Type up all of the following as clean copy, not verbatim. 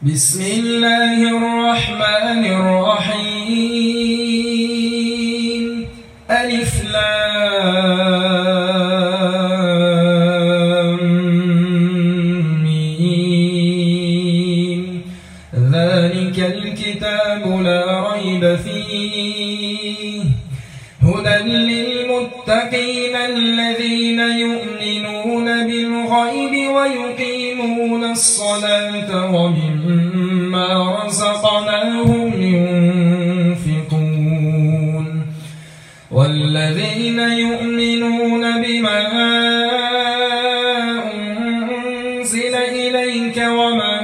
بسم الله الرحمن الرحيم ألف لام ميم ذلك الكتاب لا ريب فيه هدى للمتقين الذين يؤمنون بالغيب ويقيمون الصلاة ومما رزقناهم ينفقون والذين يؤمنون بما أنزل إليك وما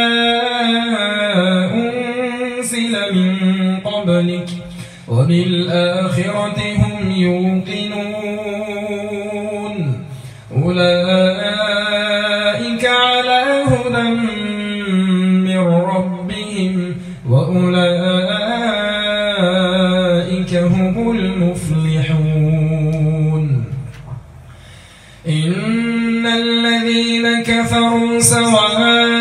أنزل من قبلك وبالآخرة هم يوقنون أولئك على هدى من ربهم وأولئك هم المفلحون إن الذين كفروا سواء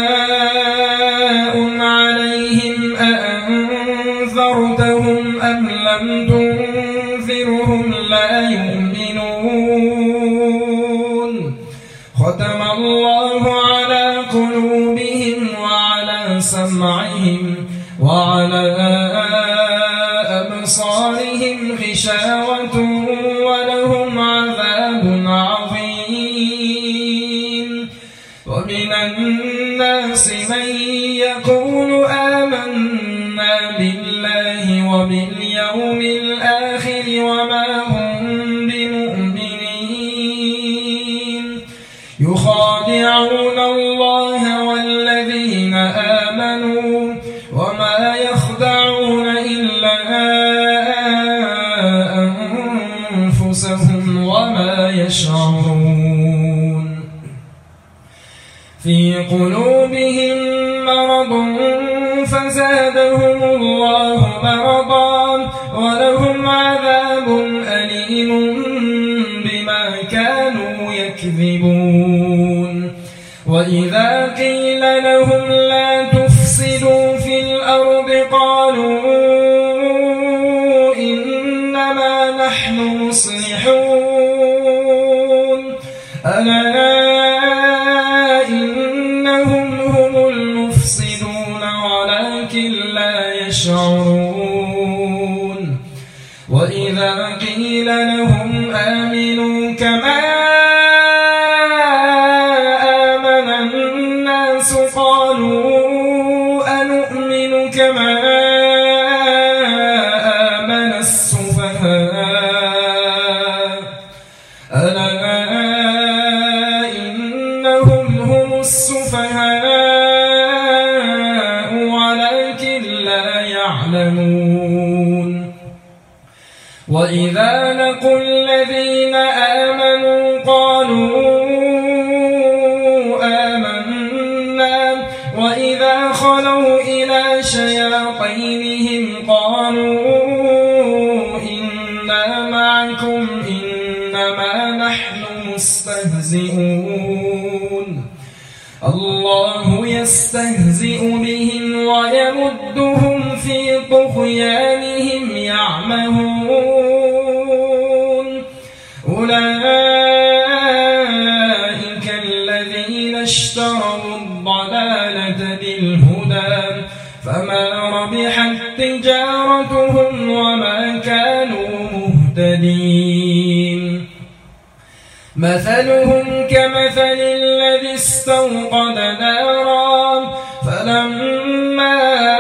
عليهم أأنذرتهم أم لم تنذرهم لا يؤمنون ختم الله على قلوبهم وعلى سمعهم وعلى أبصارهم غشاوة ولهم عذاب عظيم ومن الناس من يقول آمنا بالله وباليوم الآخر وما هم بمؤمنين يخادعون الله والذين آمنوا وما يخدعون إلا أنفسهم وما يشعرون في قلوبهم مرض فزادهم الله مرضا ولهم عذاب أليم بما كانوا يكذبون وإذا قيل لهم لا تفسدوا في الأرض قالوا إنما نحن مصلحون ألا إنهم هم المفسدون ولكن لا يشعرون وإذا قيل لهم آمنوا كما آمن الناس قالوا أنؤمن كما آمن السفهاء ألا إنهم هم السفهاء ولكن لا يعلمون وإذا لقوا الذين آمنوا قالوا آمنا وإذا خلوا إلى شياطينهم قالوا إنا معكم إنما نحن مستهزئون الله يستهزئ بهم ويمدهم في طغيانهم يعمهون أولئك الذين اشتروا الضلالة بالهدى فما ربحت تجارتهم وما كانوا مهتدين مثلهم كمثل الذي استوقد نارا فلما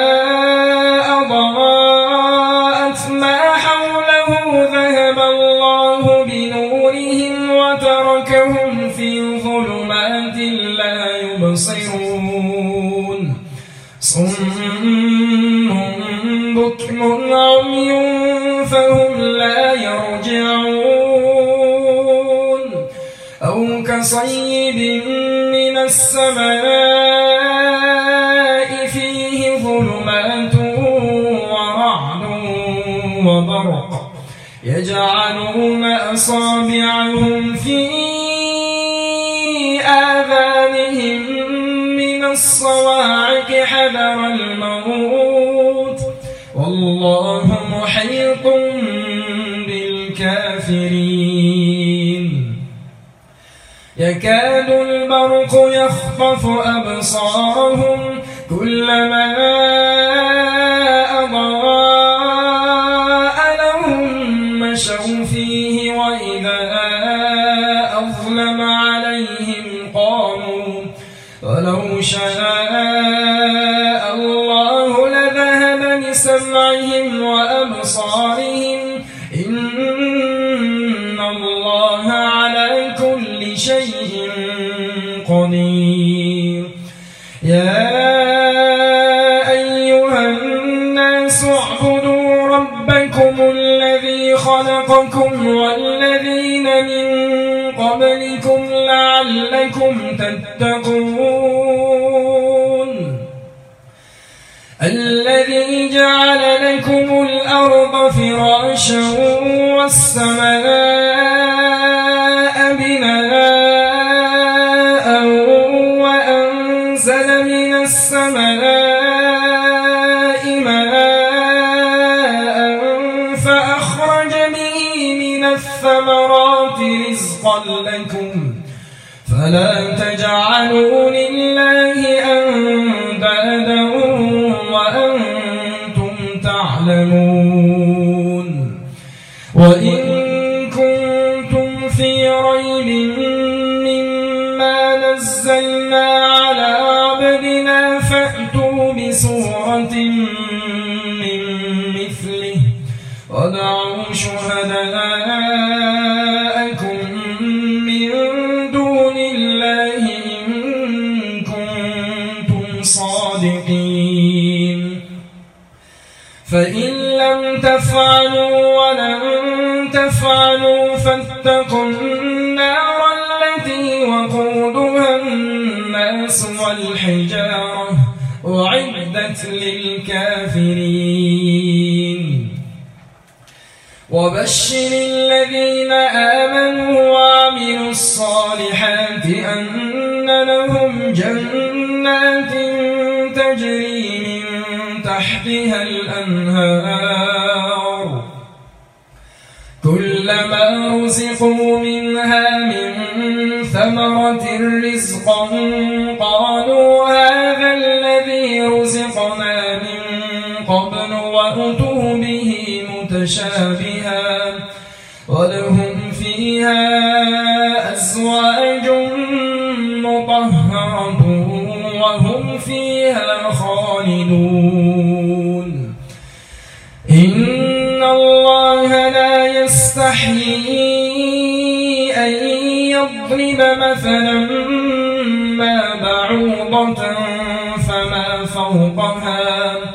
أضاءت ما حوله ذهب الله بنورهم وتركهم في ظلمات لا يبصرون صم بكم عمي فهم لا يرجعون أو كصيب من السماء فيه ظلمات ورعد وبرق يجعلون أصابعهم في آذانهم من الصواعق حذر الموت والله محيط بالكافرين يكاد البرق يخطف أبصارهم كلما أضاء لهم مشوا فيه وإذا أظلم عليهم قاموا ولو شاء الله لذهب بسمعهم وأبصارهم إن الله على كل شيء قدير يا أيها الناس اعبدوا ربكم الذي خلقكم والذين من قبلكم لعلكم تتقون الذي جعل لكم الأرض فراشا والسماء بناء وأنزل من السماء ماء فأخرج به من الثمرات رزقا لكم فلا تجعلوا لله أندادا وأنتم تعلمون وإن كنتم في ريب مما نزلنا على عبدنا فأتوا بسورة من مثله وادعوا شهداءكم من دون الله إن كنتم صادقين فإن لم تفعلوا ولن تفعلوا فاتقوا النار التي وقودها الناس والحجارة أعدت للكافرين وبشر الذين آمنوا وعملوا الصالحات أن لهم جنات تجري من تحتها الأنهار كلما رزقوا منها من ثمرة رزقا قالوا هذا الذي رزقنا من قبل وأتوا به متشابها ولهم فيها أزواج مطهرة وهم فيها خالدون إن الله لا يستحيي أن يضرب مثلا ما بعوضة فما فوقها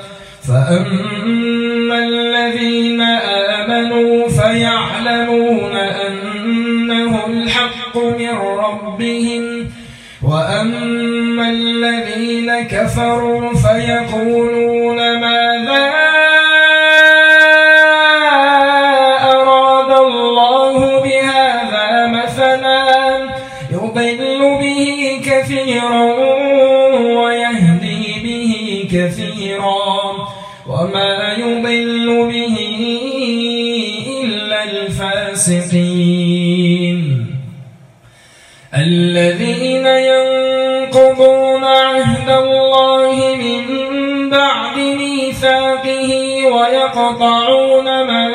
فأما الذين آمنوا فيعلمون أنه الحق من ربهم وأما الذين كفروا فيقولون ماذا أراد الله بهذا مثلا يضل به كثيرا ويهدي به كثيرا وما يضل به إلا الفاسقين الذين ينقضون عهد الله من بعد ميثاقه ويقطعون ما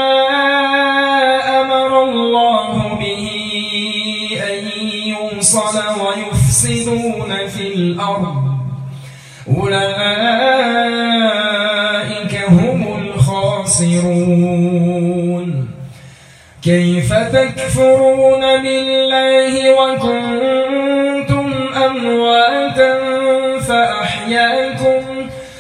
أمر الله به أن يوصل ويفسدون في الأرض أولئك هم الخاسرون كيف تكفرون بالله وكنتم أمواتا فأحياكم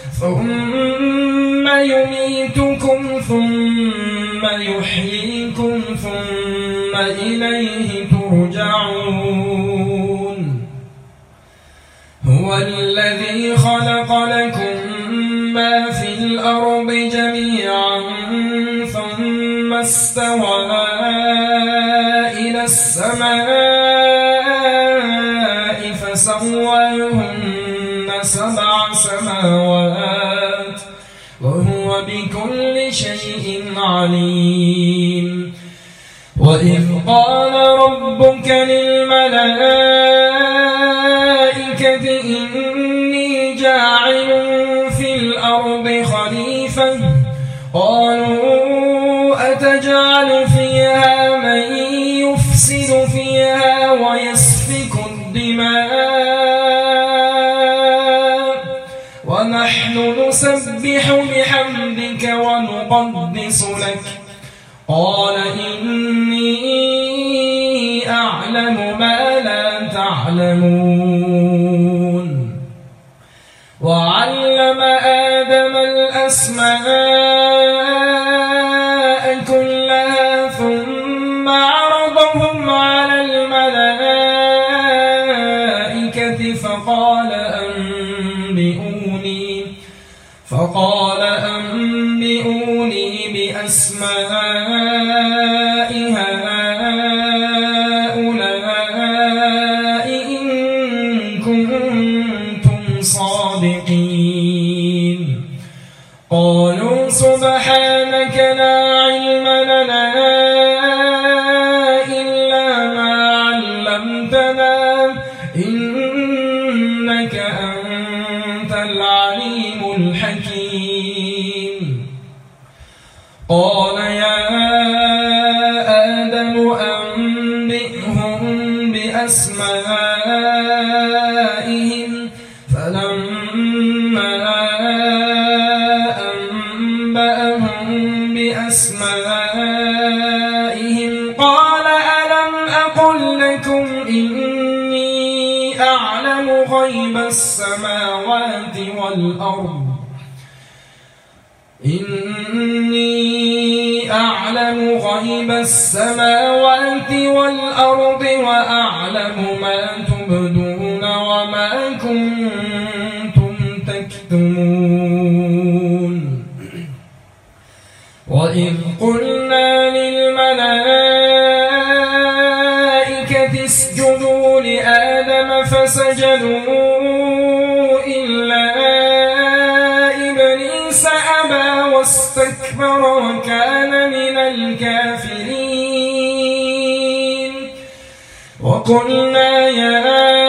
ثم يميتكم ثم يحييكم ثم إليه ترجعون هو الذي خلق لكم ما في الأرض جميعا ثم استوى إلى السماء فسواهن 7 سماوات وهو بكل شيء عليم. وإذ قال ربك للملائكة إني جاعل في الأرض خليفة قالوا أتجعل فيها من يفسد فيها ويسفك الدماء ونحن نسبح بحمدك ونقدس لك قال إني أعلم ما لا تعلمون. وعلم آدم الأسماء كلها ثم عرضهم على الملائكة فقال أنبئوني بأسماء هؤلاء إن كنتم صادقين. قالوا سبحانك لا علم لنا إلا ما علمتنا إنك أنت العليم الحكيم. قال يا آدم أنبئهم بأسمائهم فلما أنبأهم بأسمائهم قال ألم أقل لكم إني أعلم غيب السماوات والأرض وأعلم ما تبدون وما كنتم تكتمون. وإذ قلنا للملائكة اسجدوا لآدم فسجدوا إلا إبليس أبى واستكبر وكان من الكافرين. وقلنا يا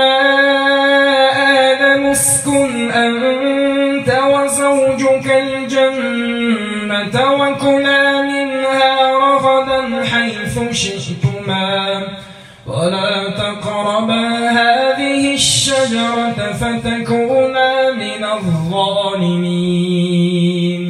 آدم اسكن أنت وزوجك الجنة وكلا منها رغدا حيث شئتما ولا تقربا هذه الشجرة فتكونا من الظالمين.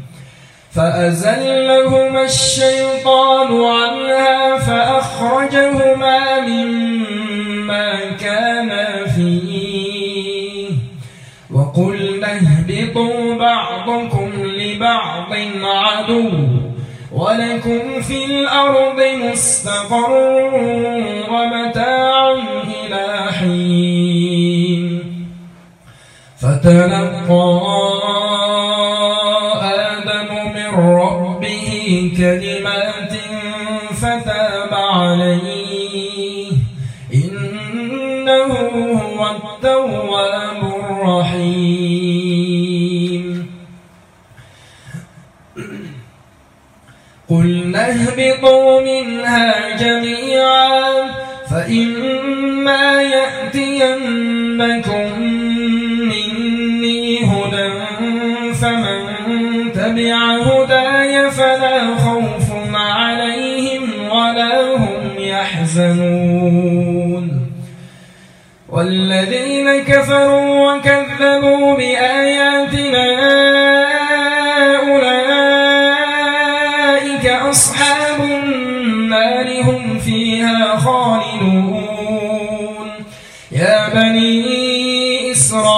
فأزلهما الشيطان عنها فأخرجهما مما كانا فيه وقلنا اهبطوا بعضكم لبعض عدو ولكم في الأرض مستقر ومتاع إلى حين. فتلقى آدم من ربه كلمات فتاب عليه إنه هو التواب الرحيم. قلنا اهبطوا منها جميعا فإما يأتينكم مني هدى فمن تبع هداي فلا خوف عليهم ولا هم يحزنون. والذين كفروا وكذبوا بآياتنا أولئك أصحاب النار هم فيها خالدون. يا بني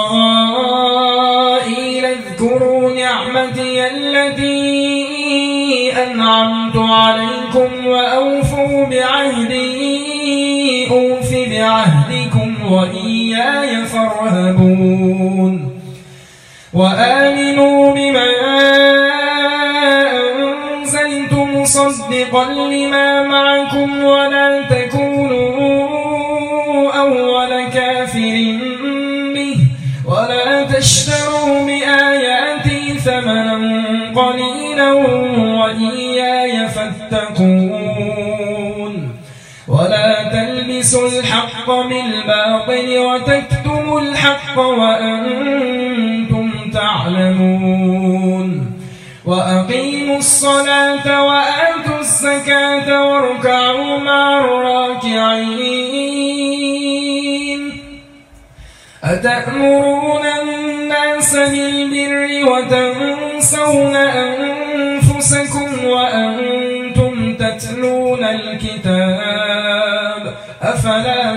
إسرائيل اذكروا نعمتي التي أنعمت عليكم وأوفوا بعهدي أوف بعهدكم وإياي فارهبون. وآمنوا بما أنزلت مصدقا لما معكم ولا تكونوا أول كافر به ولا تشتروا بآياتي ثمنا قليلا وإياي فاتقون ولا تلبسوا الحق بالباطل وتكتموا الحق وأنتم تعلمون وأقيموا الصلاة وآتوا الزكاة واركعوا مع الراكعين أتأمرون الناس بالبر وتنسون أنفسكم وأنتم تتلون الكتاب أفلا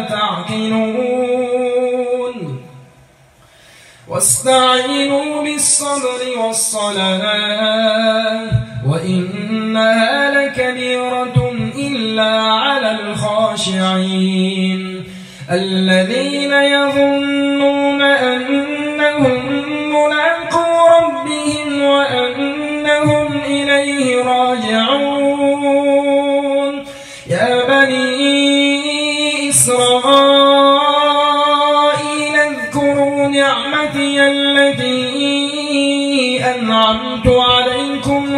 تعقلون واستعينوا بالصبر والصلاة وإنها لكبيرة إلا على الخاشعين الذين يظنون أنهم ملاقو ربهم وأنهم إليه راجعون يا بني إسرائيل اذكروا نعمتي التي أنعمت عليكم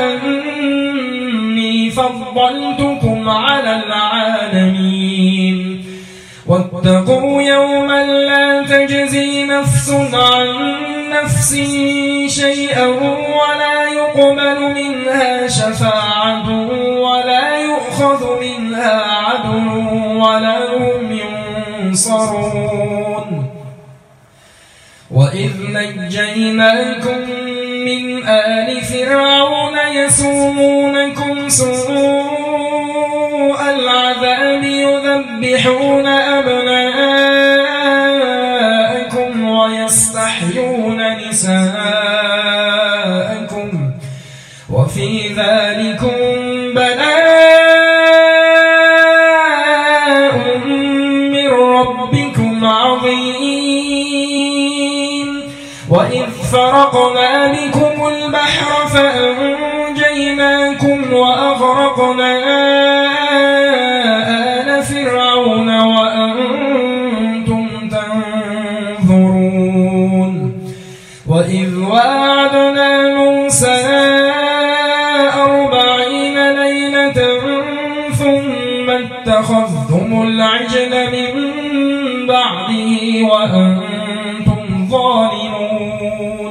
وأني فضلتكم على العالمين واتقوا يوما لا تجزي نفس عن نفس شيئا ولا يقبل منها شفاعة ولا يؤخذ منها عدل ولا هم ينصرون وإذ نجيناكم من آل فرعون يسومونكم سوء العذاب يذبحون أبناءكم ويستحيون نساءكم وفي ذلكم بلاء من ربكم عظيم وإذ فرقنا بكم البحر فأنجيناكم وأغرقنا آل فرعون وأنتم تنظرون وإذ وعدنا موسى 40 ليلة ثم اتخذتم العجل من بعده وأنتم ظالمون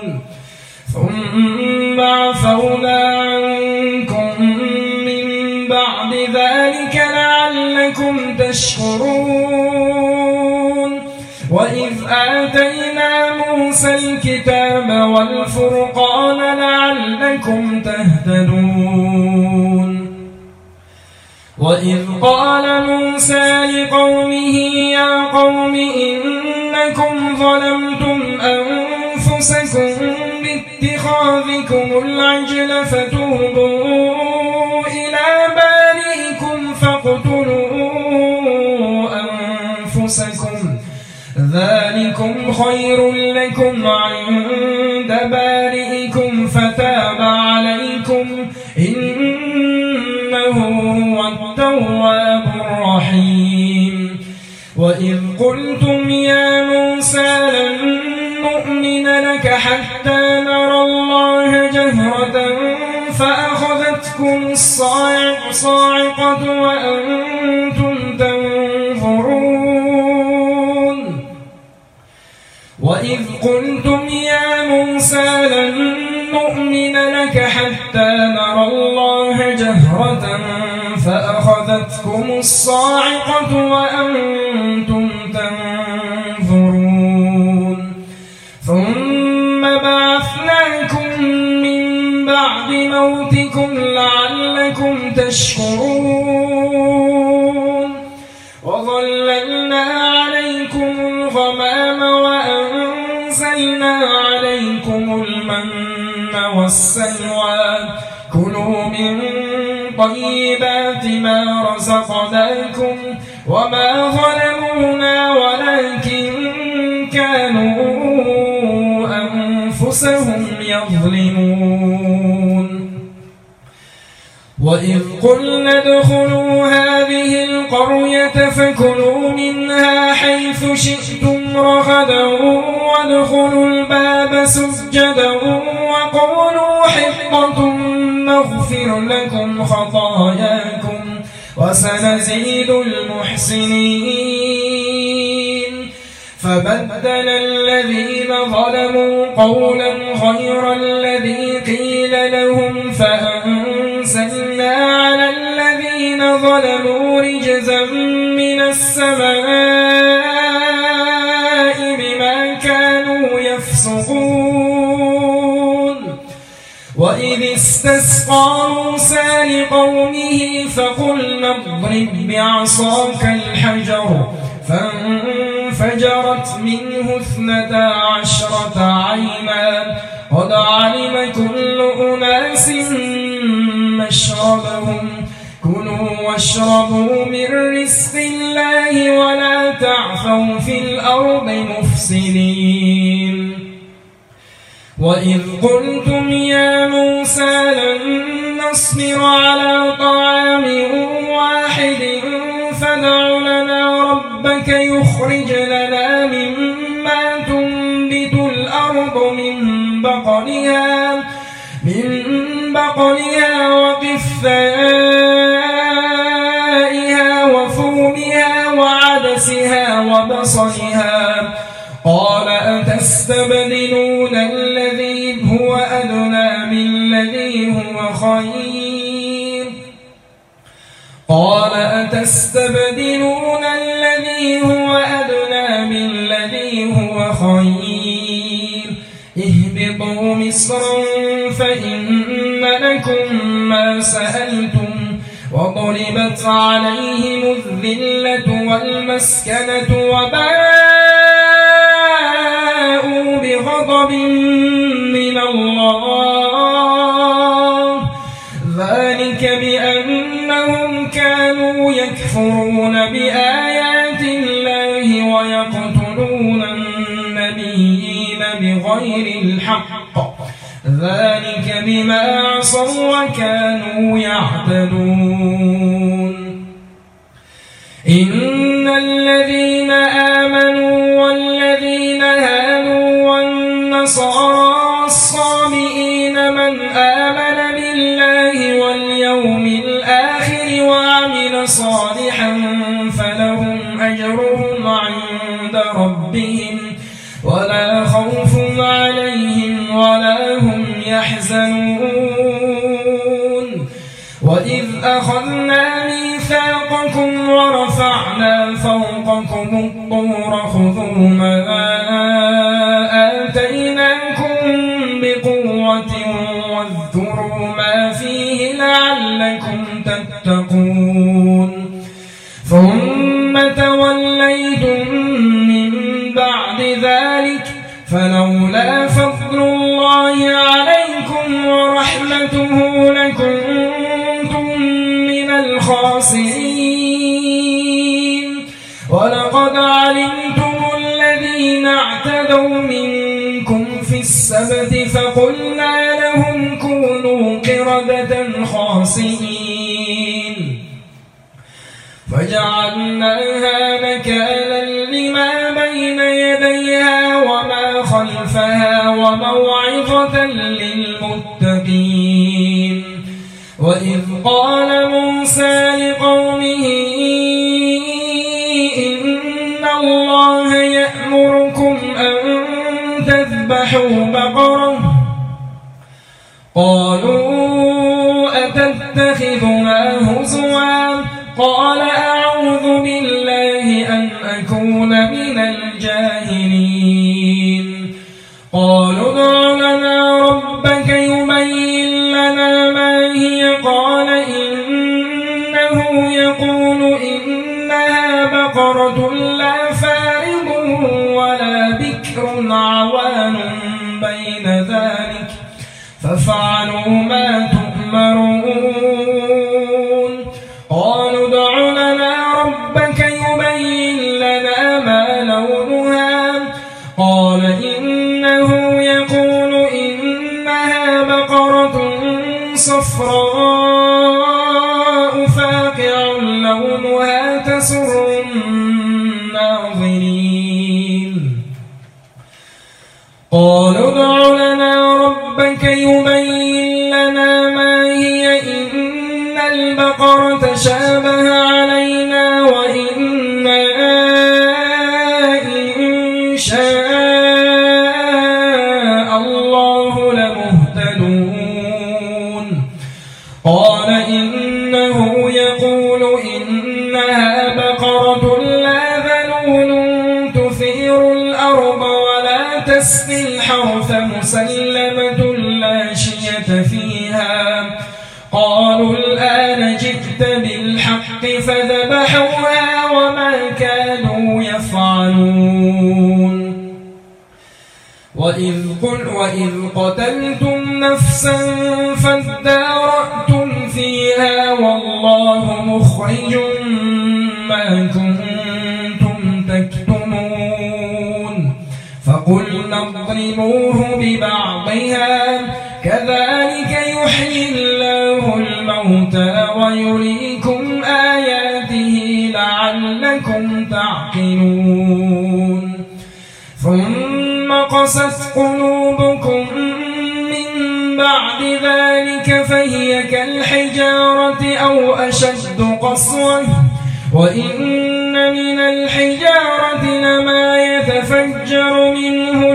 ثم عفونا عنكم من بعد ذلك لعلكم تشكرون وإذ آتينا موسى الكتاب والفرقان لعلكم تهتدون وإذ قال موسى لقومه يا قوم إنكم ظلمتم أنفسكم باتخاذكم العجل فتوبوا إلى بارئكم فاقتلوا أنفسكم ذلكم خير لكم عند بارئكم فتاب عليكم إنه هو التواب الرحيم وإذ قلتم يا موسى لن نؤمن لك حتى نرى الله جهرة فأخذتكم الصاعقة وأنتم تنظرون وإذ قلتم يا موسى لن نؤمن لك حتى نرى الله جهرة فأخذتكم الصاعقة وأنتم تنظرون ثم بعثناكم من بعد موتكم لعلكم تشكرون وظللنا عليكم الغمام وأنزلنا عليكم المن والسلوى كلوا من طيبات ما رزقناكم وما ظلمونا ولكن كانوا أنفسهم يظلمون وإذ قلنا ادخلوا هذه القرية فكلوا منها حيث شئتم رغدا وادخلوا الباب سجدا وقولوا حطة نغفر لكم خطاياكم وسنزيد المحسنين. فبدل الذين ظلموا قولا غير الذي قيل لهم فأنزلنا على الذين ظلموا رجزا من السماء بما كانوا يفسقون. وإذ استسقى موسى لقومه فقلنا اضرب بعصاك الحجر فانفجرت منه 12 عينا قد علم كل أناس مشربهم كلوا واشربوا من رزق الله ولا تعثوا في الأرض مفسدين. وإذ قلتم يا موسى لن نصبر على طعام واحد فادع لنا ربك يخرج لنا مما تنبت الأرض من بقلها وقثائها وفومها وعدسها وبصلها قال أتستبدلون الذي هو أدنى بالذي هو خير اهبطوا مصرا فإن لكم ما سألتم وضربت عليهم الذلة والمسكنة وباءوا بغضب من الله ذلك بأنهم كانوا يكفرون بآيات الله ويقتلون النبيين بغير الحق ذلك بما عصوا وكانوا يعتدون. إن الذين آمنوا والذين هادوا والنصارى والصابئين من آمن بالله واليوم الآخر وعمل صالحا فلهم أجرهم عند ربهم ولا خوف عليهم ولا هم يحزنون. وإذ أخذنا ميثاقكم ورفعنا فوقكم الطور خذوا ما آتيناكم بقوة واذكروا ما فيه لعلكم تتقون. ثم توليتم من بعد ذلك فلولا فضل الله عليكم ورحمته لكنتم من الخاسرين. ولقد علمتم الذين اعتدوا منكم في السبت فقلنا لهم كونوا قردة خاسئين فجعلناها نكالا لما بين يديها وما خلفها وموعظة للمتقين. وإذ قال موسى لقومه إن الله يأمركم أن تذبحوا بقرة قالوا أتتخذنا هزوا قال أعوذ بالله أن أكون من الجاهلين. قالوا ادع لنا ربك يبين لنا ما هي قال إنه يقول إنها بقرة لا فارض ولا بكر عوان بين ذلك فافعلوا ما تؤمرون. قالوا ادع لنا ربك يبين لنا ما لونها قال إنه يقول إنها بقرة صفراء فاقع لونها تسر الناظرين. ربك يبين لنا ما هي إن البقرة تشابه علينا وإنا إن شاء الله لمهتدون قال إنه يقول إنها بقرة لا ذلول تثير الأرض ولا تسقي الحرث مسلمة لا شية فيها قالوا الآن جئت بالحق فذبحوها وما كانوا يفعلون وإذ قتلتم نفسا فادارأتم فيها والله مخرج ما كنتم تكتمون فقلنا اضربوه ببعضها كذلك يحيي الله الموتى ويريكم آياته لعلكم تعقلون ثم قست قلوبكم من بعد ذلك فهي كالحجارة أو أشد قسوة وإن من الحجارة لما يتفجر منه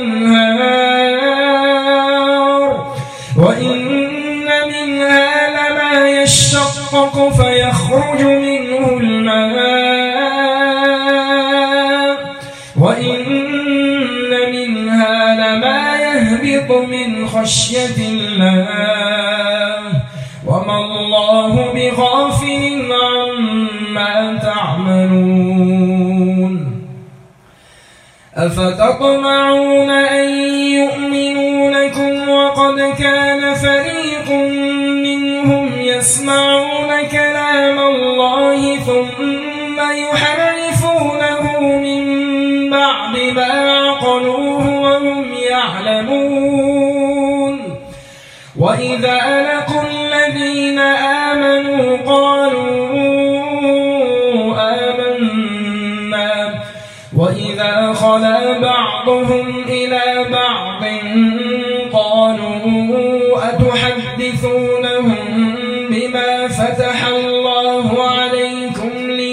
الأنهار وإن منها لما يشقق فيخرج منه الماء وإن منها لما يهبط من خشية الله وما الله بغافل عما تعملون أفتطمعون أن يؤمنوا لكم وقد كان فريق منهم يسمعون كلام الله ثم يحرفونه من بعد ما عقلوه وهم يعلمون وإذا لقوا الذين آمنوا قالوا آمنا وإذا خلا بعضهم إلى بعض قالوا أتحدثونهم بما فتح الله عليكم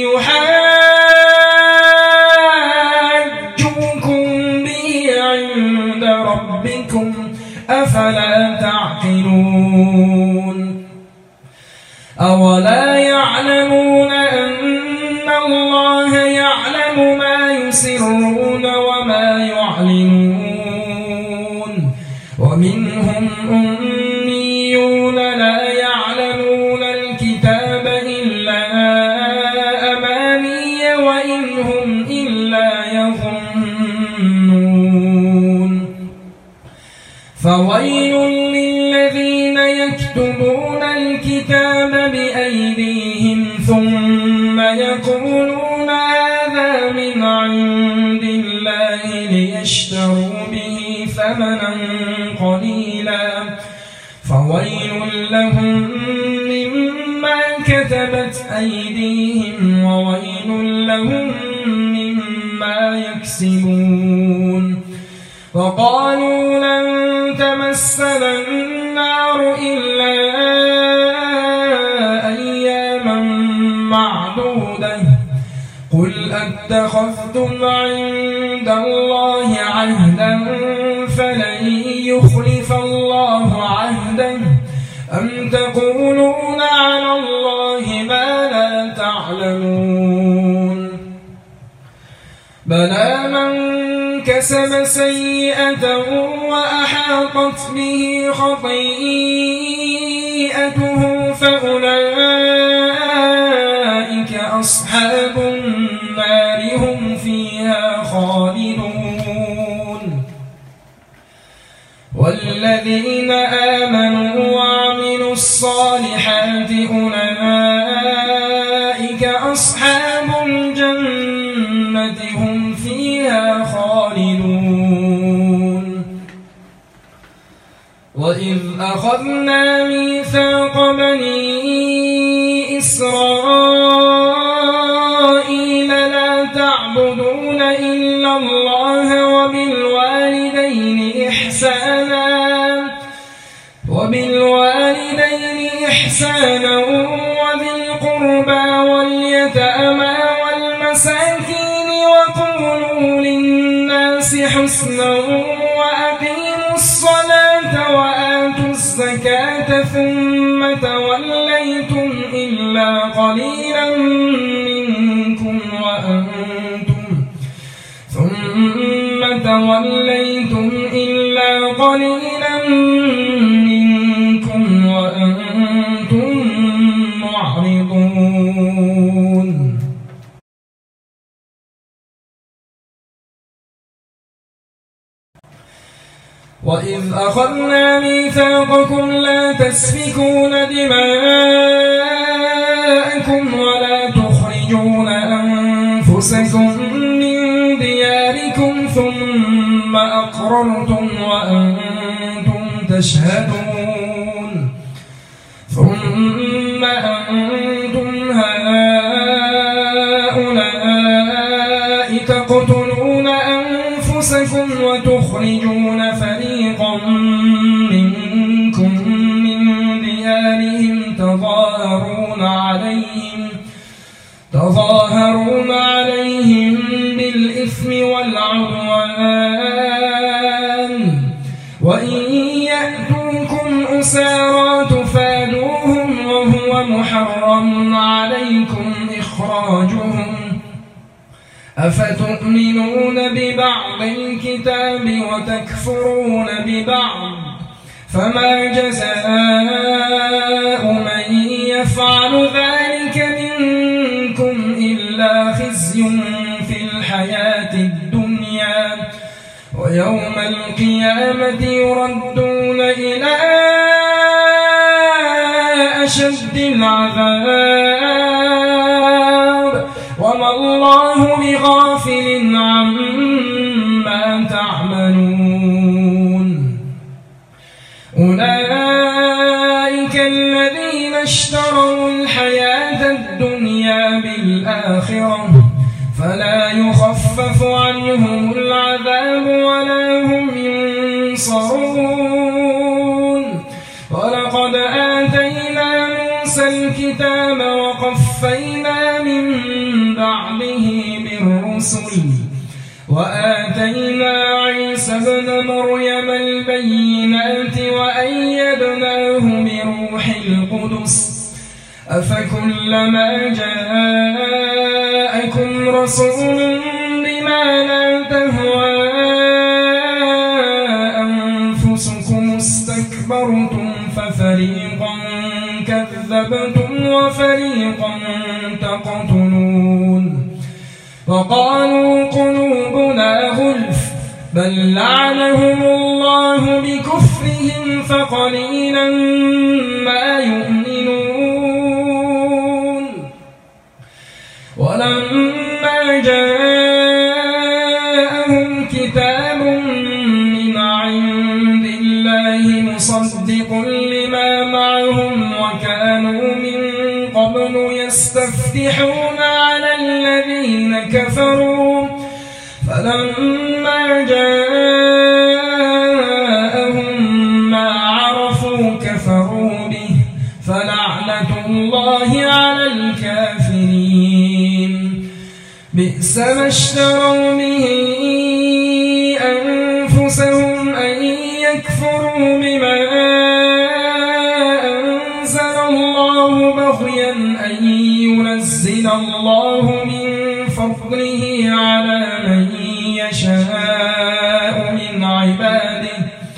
ليحاجوكم به عند ربكم أفلا تعقلون أولا يعلمون أن الله يعلم ما يسرون وما يعلنون ومنهم أميون لا يعلمون الكتاب إلا أماني وإن هم إلا يظنون فويل للذين يكتبون الكتاب بأيديهم ثم يقولون هذا من عند الله ليشتروا به ثمنا قليلا فويل لهم مما كتبت أيديهم وويل لهم مما يكسبون وقالوا لن تمسنا النار إلا أياما معدودة قل أتخذتم عند الله عهدا فلن يخلف الله عهده أم تقولون على الله ما لا تعلمون بلى من كسب سيئة وأحاطت به خطيئته فأولئك أصحاب النار هم فيها خالدون والذين آمنوا وعملوا الصالحات أولئك أصحاب الجنة هم فيها خالدون وإذ أخذنا ميثاق بني إسرائيل لا تعبدون إلا الله وبالوالدين إحسانا وبالوالدين إحسانا وذي القربى واليتامى والمساكين وقولوا للناس حسنا وأقيموا الصلاة وآتوا الزكاة ثم توليتم إلا قليلا منكم وأنتم معرضون. وإذ أخذنا ميثاقكم لا تسفكون دماءكم ولا تخرجون أنفسكم من دياركم ثم أقررتم وأنتم تشهدون ثم أنتم هؤلاء تقتلون أنفسكم وتخرجون فريقا منكم من ديارهم تظاهرون عليهم بالإثم والعدوان وإن يأتوكم أسارى تفادوهم وهو محرم عليكم إخراجهم أفتؤمنون ببعض الكتاب وتكفرون ببعض فما جزاء من يفعل ذلك منكم إلا خزي في الحياة الدنيا ويوم القيامة يردون إلى أشد العذاب وما الله بغافل عما تعملون. أولئك الذين اشتروا الحياة الدنيا بالآخرة فلا يخفف عنهم العذاب ولا هم ينصرون. ولقد آتينا موسى الكتاب وقفينا من بعده بالرسل وآتينا عيسى ابن مريم البينات وأيدناه بروح القدس أفكلما جاءكم رسول بما لا تهوى أنفسكم استكبرتم ففريقا كذبتم وفريقا تقتلون. وقالوا قلوبنا غلف بل لعنهم الله بكفرهم فقليلا ما يؤمنون. ولما جاءهم كتاب من عند الله مصدق لما معهم وكانوا من قبل يستفتحون على الذين كفروا فلما جاءهم ما عرفوا كفروا به فلعنة الله على الكافرين. بئس ما اشتروا به أنفسهم أن يكفروا بما أنزل الله بغيا أن ينزل الله من فضله على من يشاء من عباده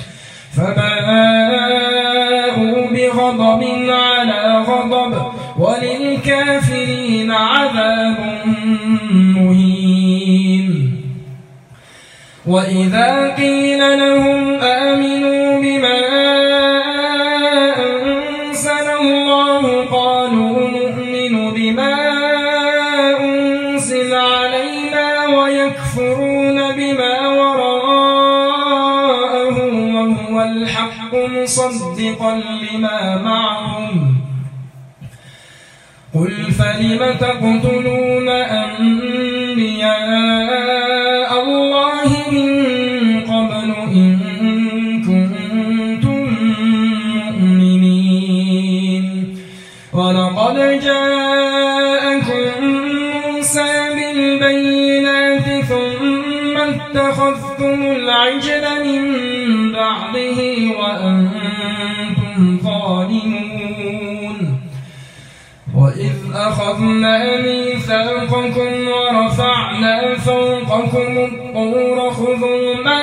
فباءوا بغضب على غضب وللكافرين عذاب مهين. وإذا قيل لهم آمنوا بما أنزل الله قالوا نؤمن بما أنزل علينا ويكفرون بما وراءه وهو الحق مصدقا لما معهم. قل فلم تقتلون أنبياء الله من قبل إن كنتم ولقد جاءكم موسى بالبينات ثم اتخذتم العجل من بعده وأنتم ظالمون وإذ أخذنا ميثاقكم ورفعنا فوقكم الطور خذوا ما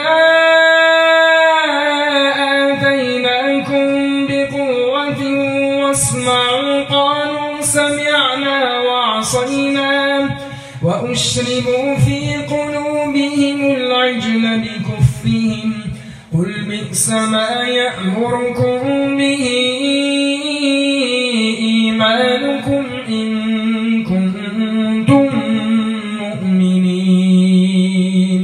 آتيناكم بقوة واسمعوا قالوا سمعنا وعصينا وأشربوا في قلوبهم العجل بكفرهم قل بئس ما يأمركم به إيمانكم إن كنتم مؤمنين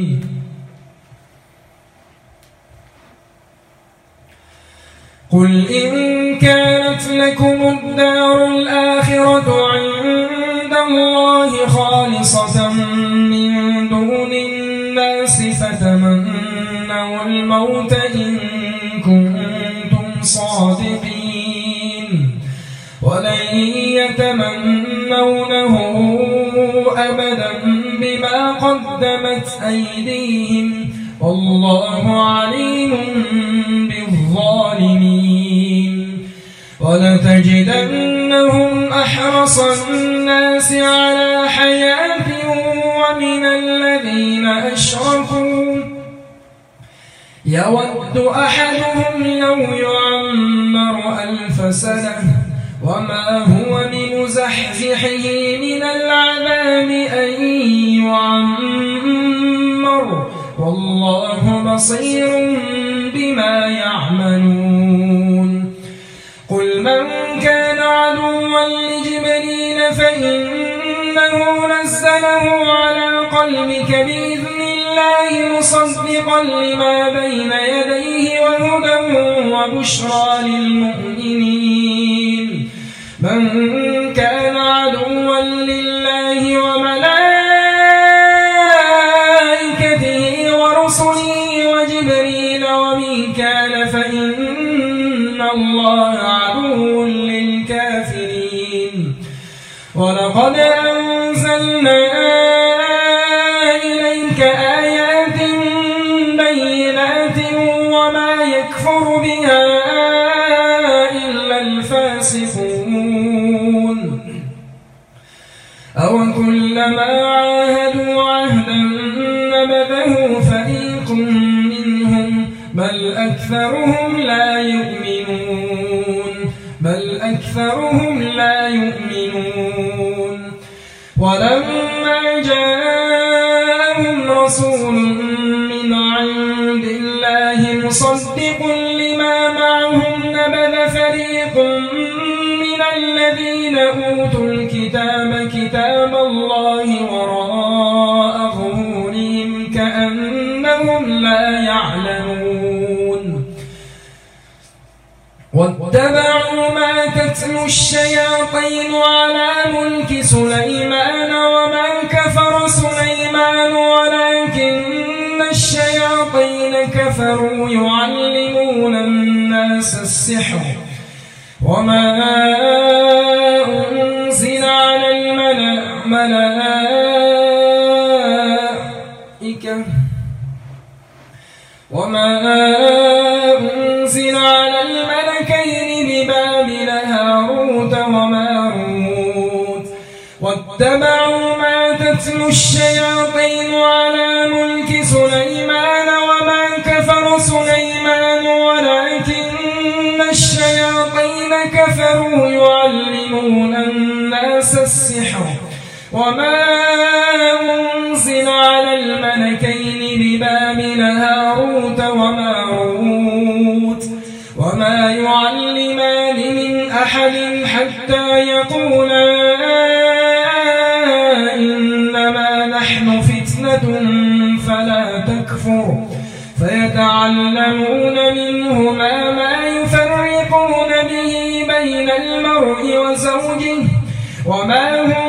قل إن كانت لكم الدار الآخرة عند الله خالصة من دون الناس فتمنوا الموت إن كنتم صادقين ولن يتمنونه أبدا بما قدمت أيديهم والله عليم بالظالمين ولتجدنهم أحرص الناس على حياة ومن الذين أشركوا يود أحدهم لو يعمر 1000 سنة وما هو بمزحزحه من العذاب أن يعمر والله بصير بما يعملون قل من كان عدوا لجبريل فإنه نزله على قلبك بإذن الله مصدقا لما بين يديه وهدى وبشرى للمؤمنين من كان عدوا لله وملائكته ورسله وجبريل وميكال فإن الله عدو للكافرين ولقد أنزلنا إليك آيات بينات وما يكفر بها إلا الفاسقون أوكلما عاهدوا عهدا نبذه فريق منهم بل أكثرهم لا يؤمنون ولما جاءهم رسول من عند الله مصدق لما معهم نبذ فريق من الذين أوتوا الكتاب كتاب الله وراء ظهورهم كأنهم لا يعلمون واتبعوا ما تتلو الشياطين على ملك سليمان وما كفر سليمان ولكن الشياطين كفروا يعلمون الناس السحر وما أنزل على الملائكة ببابل هاروت وماروت واتبعوا ما تتلو الشياطين على ملك سليمان وما كفر سليمان ولكن الشياطين كفروا يعلمون الناس السحر وما أنزل على الملكين ببابل هاروت وماروت وما يعلمان من أحد حتى يقولا إنما نحن فتنة فلا تكفر فيتعلمون منهما ما يفرقون به بين المرء وزوجه وما هم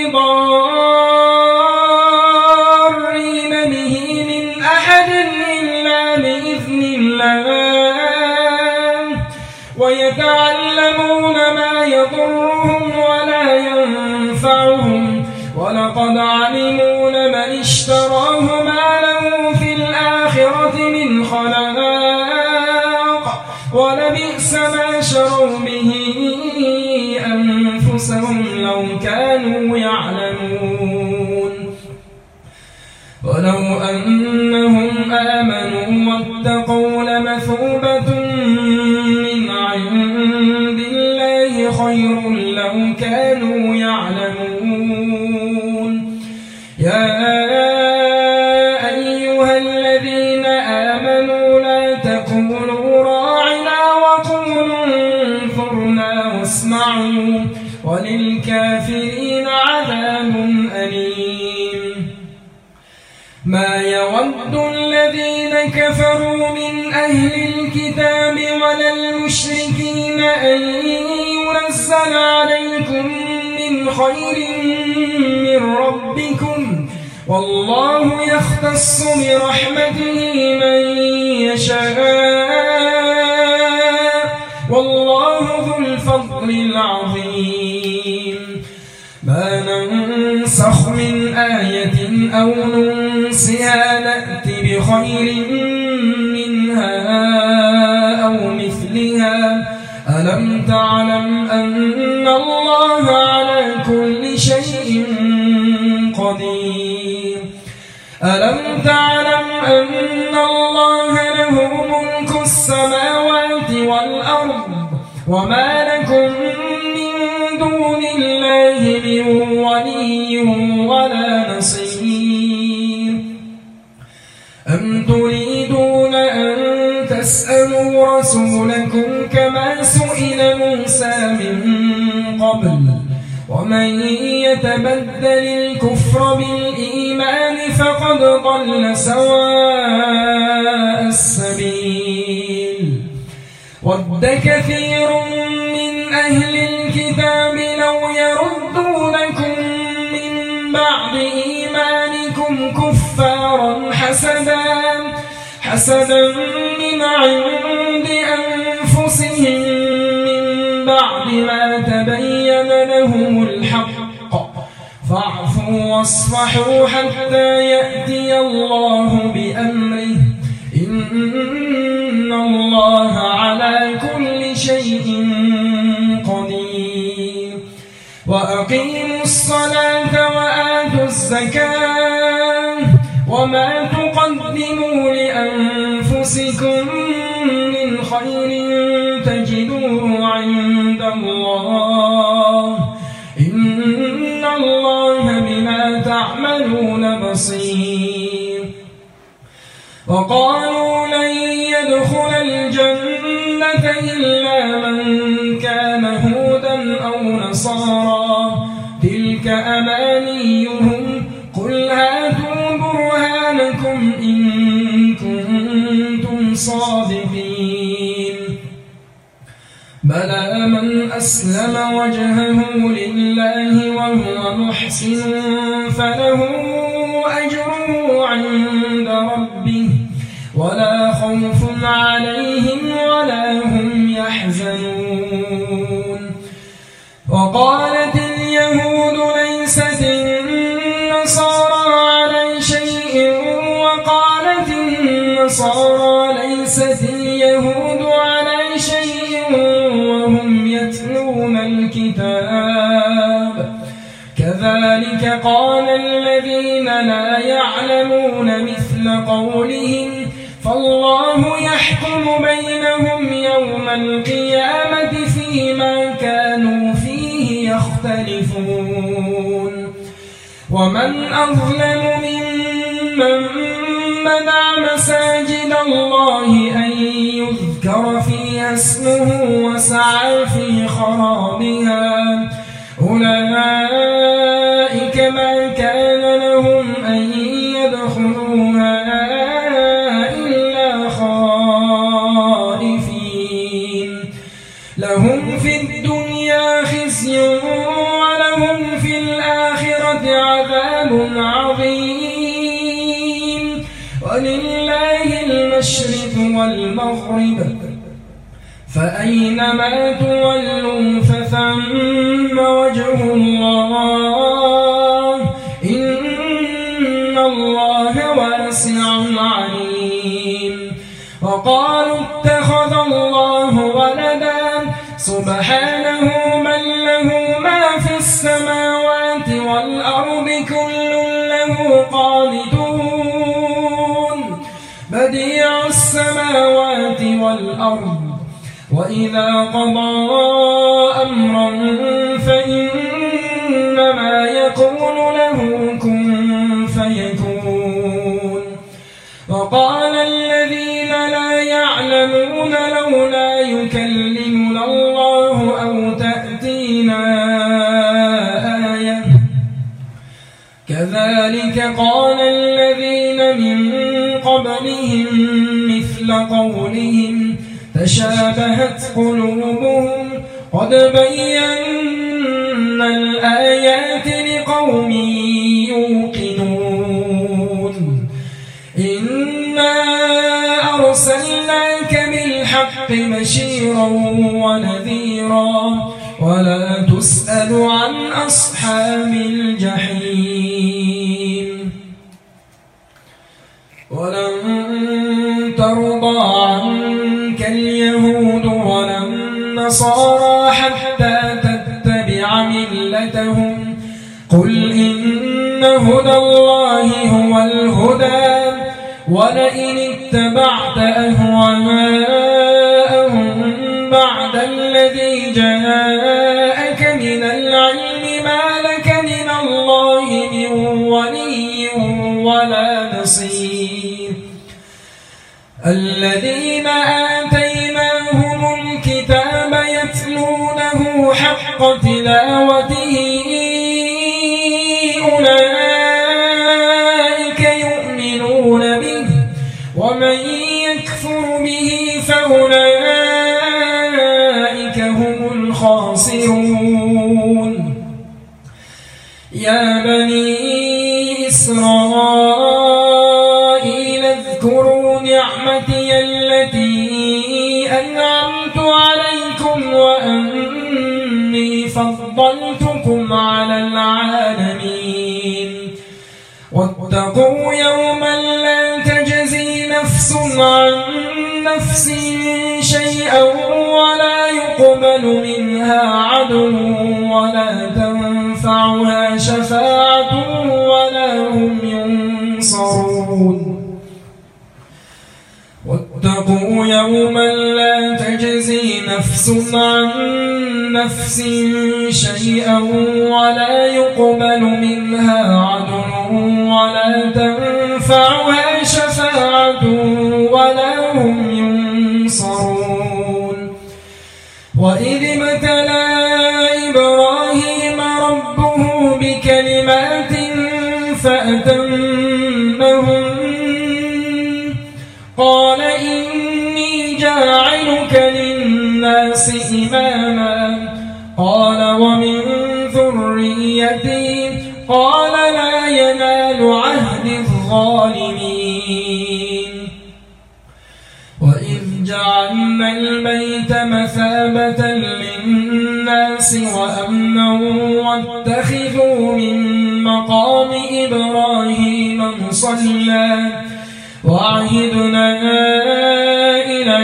بضارين به من أحد إلا بإذن الله ويتعلمون ما يضرهم ولقد علموا لمن اشتراه ما له في الآخرة من خلاق ولبئس ما شروا به أنفسهم لو كانوا يعلمون ولو أنهم آمنوا واتقوا لمثوبة من عند الله خير لو كانوا يعلمون يا أيها الذين آمنوا لا تقولوا راعنا وقولوا انظرنا واسمعوا وللكافرين عذاب أليم ما يود الذين كفروا من أهل الكتاب ولا المشركين أن ينزل عليكم من خير من ربكم والله يختص برحمته من يشاء والله ذو الفضل العظيم ما ننسخ من آية أو ننسها نأت بخير منها أو مثلها ألم تعلم أن الله على كل شيء قدير ألم تعلم أن الله له ملك السماوات والأرض وما لكم من دون الله من ولي ولا نصير أم تريدون أن تسألوا رسولكم كما سئل موسى من قبل ومن يتبدل الكفر بالإيمان فقد ضل سواء السبيل ود كثير من أهل الكتاب لو يردونكم من بعد إيمانكم كفارا حسدا من عند أنفسهم من بعد ما تبين لهم الحق فاعفوا واصفحوا حتى يأتي الله بأمره إن الله على كل شيء قدير وأقيموا الصلاة وآتوا الزكاة وما تقدموا لأنفسكم من خير تجدوه عند الله إن الله بما تعملون بصير وقالوا لن يدخل الجنة إلا من كان هودا أو نصارى تلك أمانيهم قل هاتوا برهانكم إن كنتم صادقين بلى من أسلم وجهه لله وهو محسن فله أجره عند ربه ولا خوف عليهم ولا هم يحزنون وقالت اليهود ليست النصارى على شيء وقالت النصارى ليست اليهود على شيء وهم يتلون الكتاب كذلك قال الذين لا يعلمون مثل قولهم فالله يحكم بينهم يوم القيامة فيما كانوا فيه يختلفون ومن أظلم ممن منع مساجد الله أن يذكر فيها اسمه وسعى في خرابها أولئك ما كان لهم أن يدخلوها إلا خائفين لهم في الدنيا خزي ولهم في الآخرة عذاب عظيم ولله المشرق والمغرب فأينما تولوا فثم وجه الله إن قالوا اتخذ الله ولدا سبحانه من له ما في السماوات والأرض كل له قانتون بديع السماوات والأرض وإذا قضى أمرا فإنما يقول له كن فيكون وقال الذين لا يعلمون لولا يكلمنا الله أو تأتينا آية كذلك قال الذين من قبلهم مثل قولهم تشابهت قلوبهم قد بينا الآيات لقوم يوقنون إنا أرسلناك بالحق بشيرا ونذيرا ولا تسأل عن أصحاب الجحيم ولن ترضى عنك اليهود ولا النصارى حتى تتبع ملتهم قل إن هدى الله هو الهدى ولئن اتبعت أهواءهم بعد الذي جاءك من العلم ما لك من الله من ولي ولا نصير الذين آتيناهم الكتاب يتلونه حق تلاوته أولئك يؤمنون به ومن يكفر به فأولئك هم الخاسرون يا بني إسرائيل اذكروا نعمتي التي أنعمت عليكم وأني فضلتكم على العالمين واتقوا يوما لا تجزي نفس عن نفس شيئا ولا يقبل منها عدل ولا تنفعها شفاعة ولا هم ينصرون واتقوا يوما لا تجزي نفس عن نفس شيئا ولا يقبل منها عدل ولا تنفعها شفاعة ولا هم ينصرون وإذ ابتلى إبراهيم ربه بكلمات فأتمهن قال إني جاعلك للناس إماما قال ومن ذريتي قال لا ينال عهد الظالمين وإذ جعلنا البيت مثابة للناس وأمنا واتخذوا من مقام إبراهيم مصلى وعهدنا إلى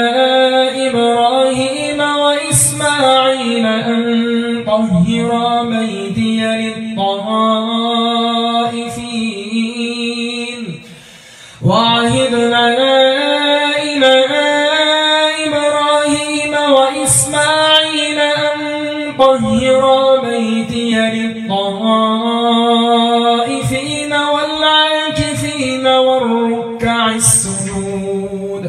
إبراهيم وإسماعيل أن طهرا بيتي للطائفين وعهدنا إلى إبراهيم وإسماعيل أن طهرا بيتي للطائفين والعاكفين والركع السجود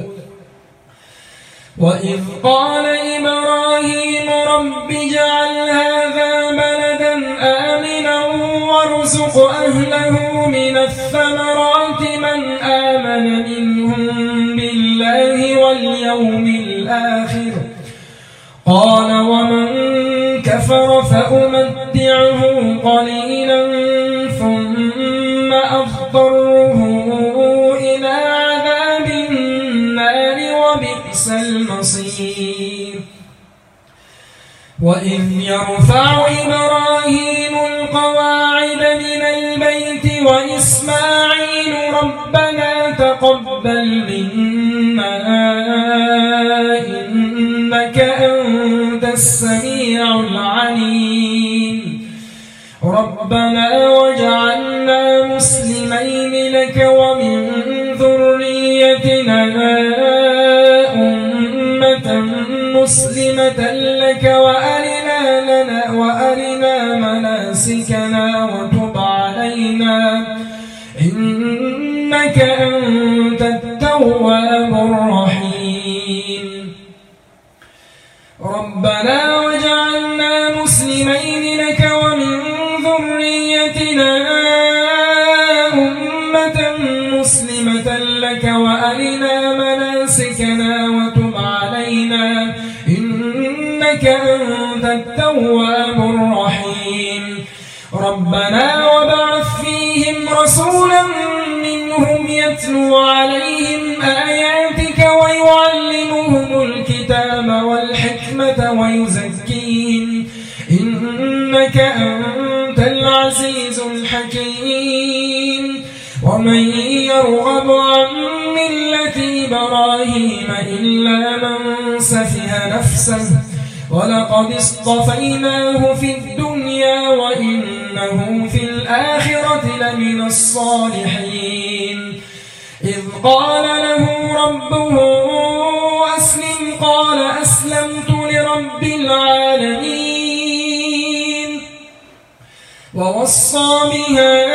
وإذ قال إبراهيم رب اجعل هذا بلدا آمنا وارزق أهله من الثمرات من آمن منهم بالله واليوم الآخر قال ومن كفر فأمتعه قليلا ثم أضطره إلى عذاب النار وبئس المصير وإذ يرفع إبراهيم القواعد من البيت وإسماعيل ربنا وتقبل منا إنك أنت السميع العليم. ربنا واجعلنا مسلمين لك ومن ذريتنا أمة مسلمة لك وأرنا مناسكنا وتب علينا إنك أنت التواب الرحيم. ربنا واجعلنا مسلمين لك ومن ذريتنا أمة مسلمة لك وأرنا مناسكنا وتب علينا إنك أنت التواب الرحيم. ربنا وابعث فيهم رسولا منهم يتلو عليهم آياتك ويعلمهم الكتاب والحكمة ويزكيهم إنك أنت العزيز الحكيم. ومن يرغب عن ملة إبراهيم إلا من سفه نفسه ولقد اصطفيناه في الدنيا وإنه في الآخرة لمن الصالحين. إذ قال له ربه أسلم قال أسلمت لرب العالمين. ووصى بها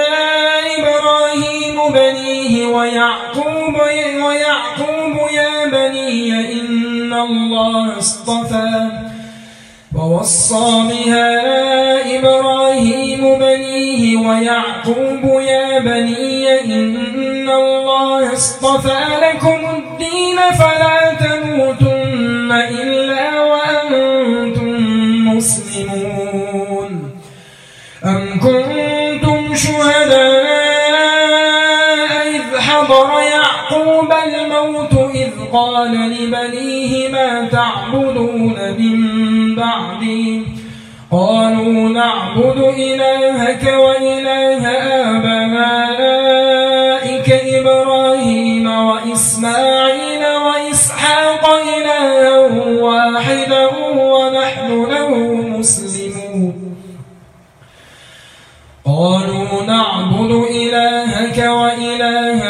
إبراهيم بنيه ويعقوب يا بني إن الله اصطفى ووصى بها إبراهيم بنيه ويعقوب يا بني إن الله اصطفى لكم الدين فلا تموتن إلا وأنتم مسلمون. أم كنتم شهداء إذ حضر يعقوب الموت إذ قال لبنيه ما تعبدون من بعدي قالوا نعبد إلهك وإله آبائك إبراهيم وإسماعيل وإسحاق إلها واحدا ونحن له مسلمون. قالوا نعبد إلهك وإله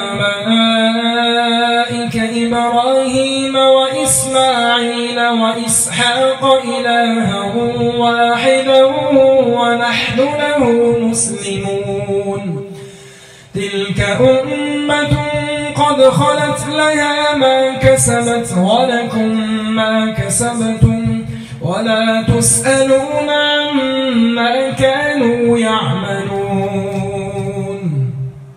آبائك إبراهيم وإسماعيل وإسحاق إلها واحدا ونحن له مسلمون. تلك أمة قد خلت لها ما كسبت ولكم ما كسبتم ولا تسألون عما كانوا يعملون.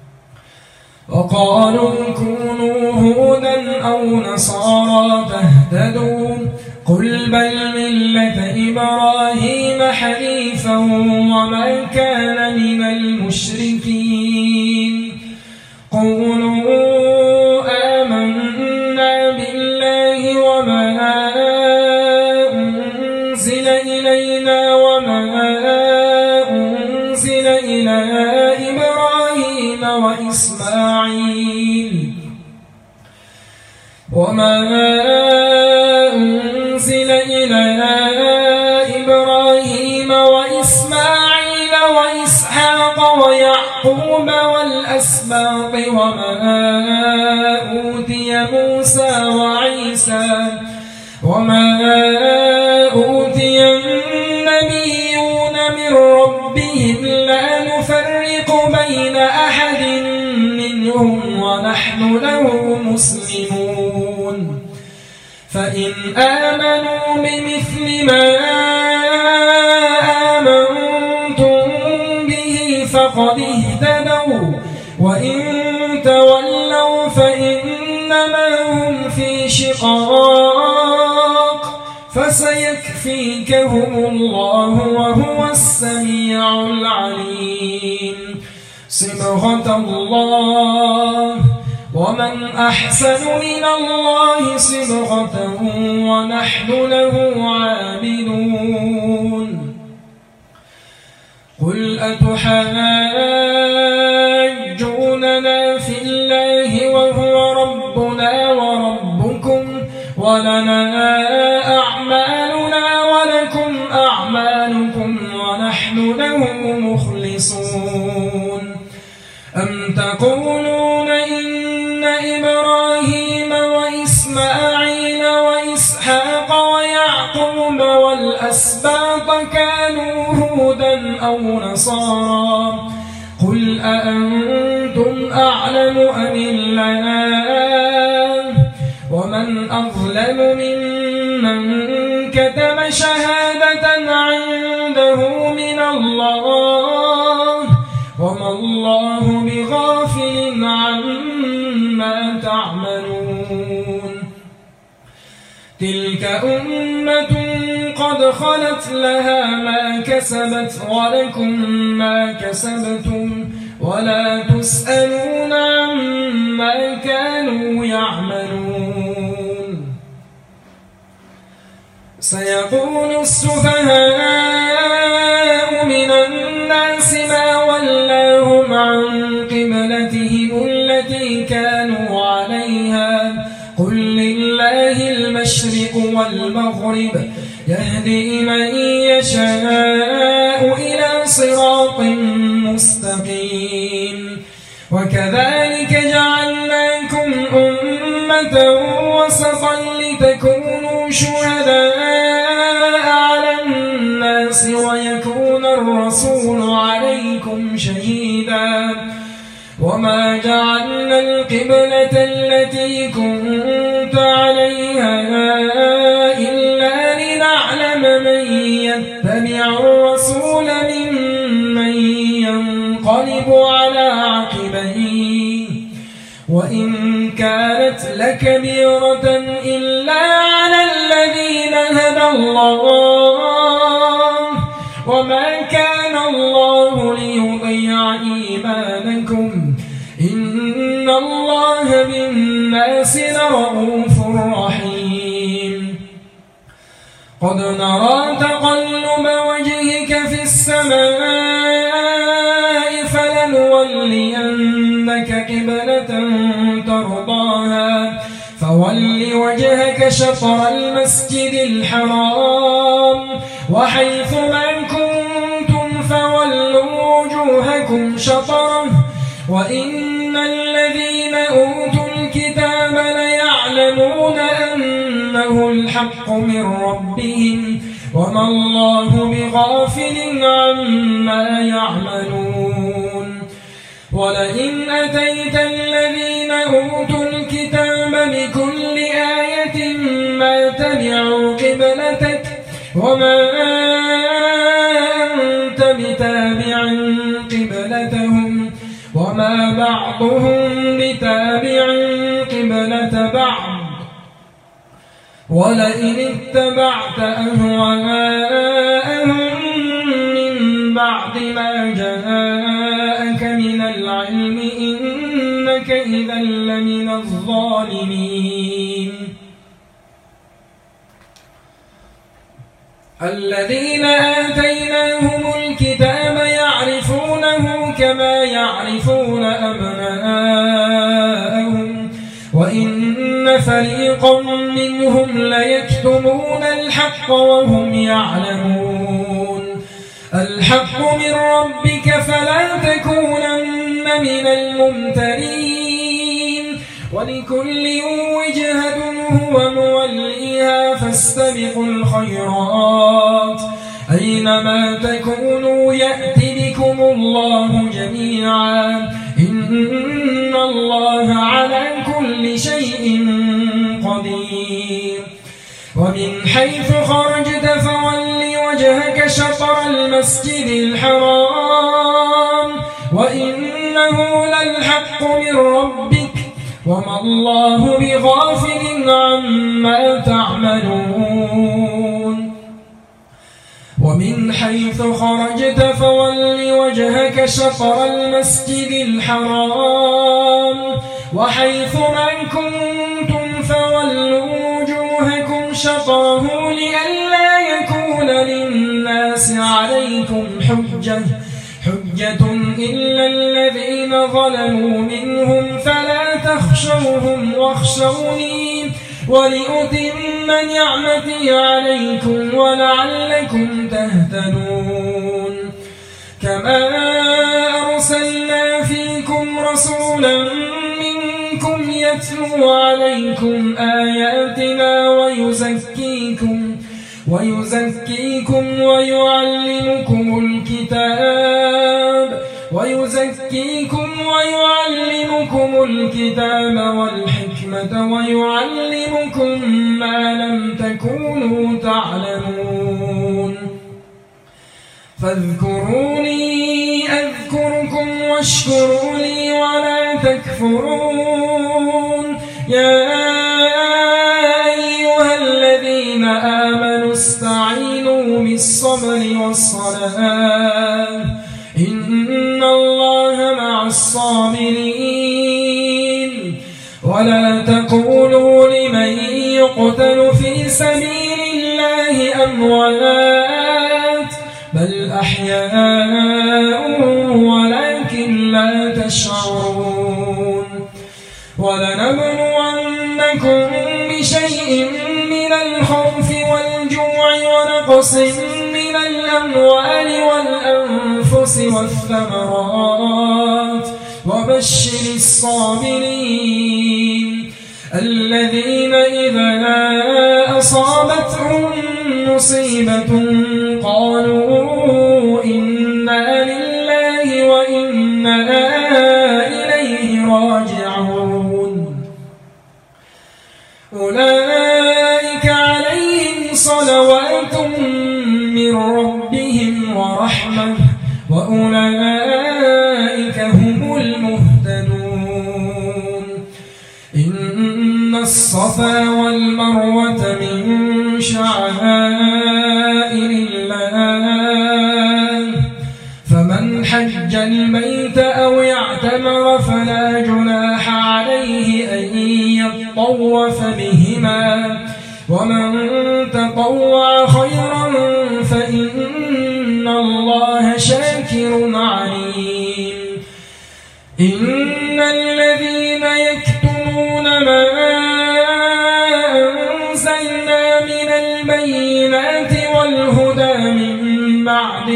وقالوا كونوا هودا أو نصارى تهتدوا قل بل ملة إبراهيم حنيفا وما كان من المشركين. قولوا آمنا بالله وما أنزل إلينا وما أنزل إلى إبراهيم وإسماعيل وإسحاق ويعقوب والأسباط وما أوتي النبيون من ربهم لا نفرق بين أحد منهم ونحن له مسلمون. فإن آمنوا بمثل ما آمنتم به فقد اهتدوا وإن تولوا فإنما هم في شقاق فسيكفيكهم الله وهو السميع العليم. صبغة الله ومن أحسن من الله صبغة ونحن له عابدون. قل أتحاجوننا في الله ولنا أعمالنا ولكم أعمالكم ونحن له مخلصون أم تقولون إن إبراهيم وإسماعيل وإسحاق ويعقوب والأسباط كانوا هودا أو نصارى قل أأنتم أعلم أم الله ومن أظلم ممن كتم شهادة عنده من الله وما الله بغافل عما تعملون تلك أمة قد خلت لها ما كسبت ولكم ما كسبتم ولا تسألون عما كانوا يعملون سيقول السفهاء من الناس ما ولاهم عن قبلتهم التي كانوا عليها قل لله المشرق والمغرب يهدي من يشاء إلى صراط مستقيم وكذلك جعلناكم أمة وسطا لتكونوا شهداء على الناس ويكون الرسول عليكم شهيدا وما جعلنا القبلة التي كنت عليها إلا لنعلم من يتبع الرسول ممن ينقلب على عقبيه وإن كانت لكبيرة إلا على الذين هدى الله وما كان الله ليضيع إيمانكم إن الله بالناس لرؤوف رحيم قد نرى تقلب وجهك في السماء فلنولينك قبلة ترضاها فول وجهك شطر المسجد الحرام وحيث ما كنتم فولوا وجوهكم شطره وإن الذين أوتوا الكتاب ليعلمون أنه الحق من ربهم وما الله بغافل عما يعملون ولئن أتيت الذين أوتوا الكتاب بكل آية ما تبعوا قبلتك وما أنت بتابع قبلتهم وما بعضهم بتابع قبلة بعض ولئن اتبعت أهواءهم من بعد ما جاءك من العلم إنك إذا لمن الظالمين الذين آتيناهم الكتاب يعرفونه كما يعرفون أبناءهم وإن فريقا منهم ليكتمون الحق وهم يعلمون الحق من ربك فلا تكونن من الممترين ولكل وجهة هو موليها فاستبقوا الخيرات أينما تكونوا يأتي بكم الله جميعا إن الله على كل شيء قدير ومن حيث خرجت فول وجهك شطر المسجد الحرام وإنه للحق من ربك وما الله بغافل عما تعملون ومن حيث خرجت فول وجهك شطر المسجد الحرام وحيث ما كنتم فولوا وجوهكم شطره لئلا يكون للناس عليكم حجة إلا الذين ظلموا منهم فلا تخشوهم واخشوني ولأتم نعمتي عليكم ولعلكم تهتدون كما أرسلنا فيكم رسولا منكم يتلو عليكم آياتنا ويزكيكم ويعلمكم الكتاب والحكمة ويعلمكم ما لم تكونوا تعلمون فاذكروني أذكركم واشكروا لي ولا تكفرون يا أيها الذين آمنوا استعينوا بالصبر والصلاة إن الله مع الصابرين ولا تقولوا لمن يقتل في سبيل الله أموات بل أحياء ولكن لا تشعرون ولنبلونكم بشيء من الخوف والجوع ونقص من الأموال والأنفس والثمرات وبشر الصابرين الذين إذا أصابتهم مصيبة قالوا إنا لله وإنا إليه راجعون أولئك عليهم صلوات من ربهم ورحمة وأولئك هم المهتدون إن الصفا والمروة من شعائر الله فمن حج البيت أو اعتمر فلا جناح عليه أن يطوف بهما ومن تطوع خيرا فإن الله شاكر عليم إن الذين يكتمون ما أنزلنا من البينات والهدى من بعد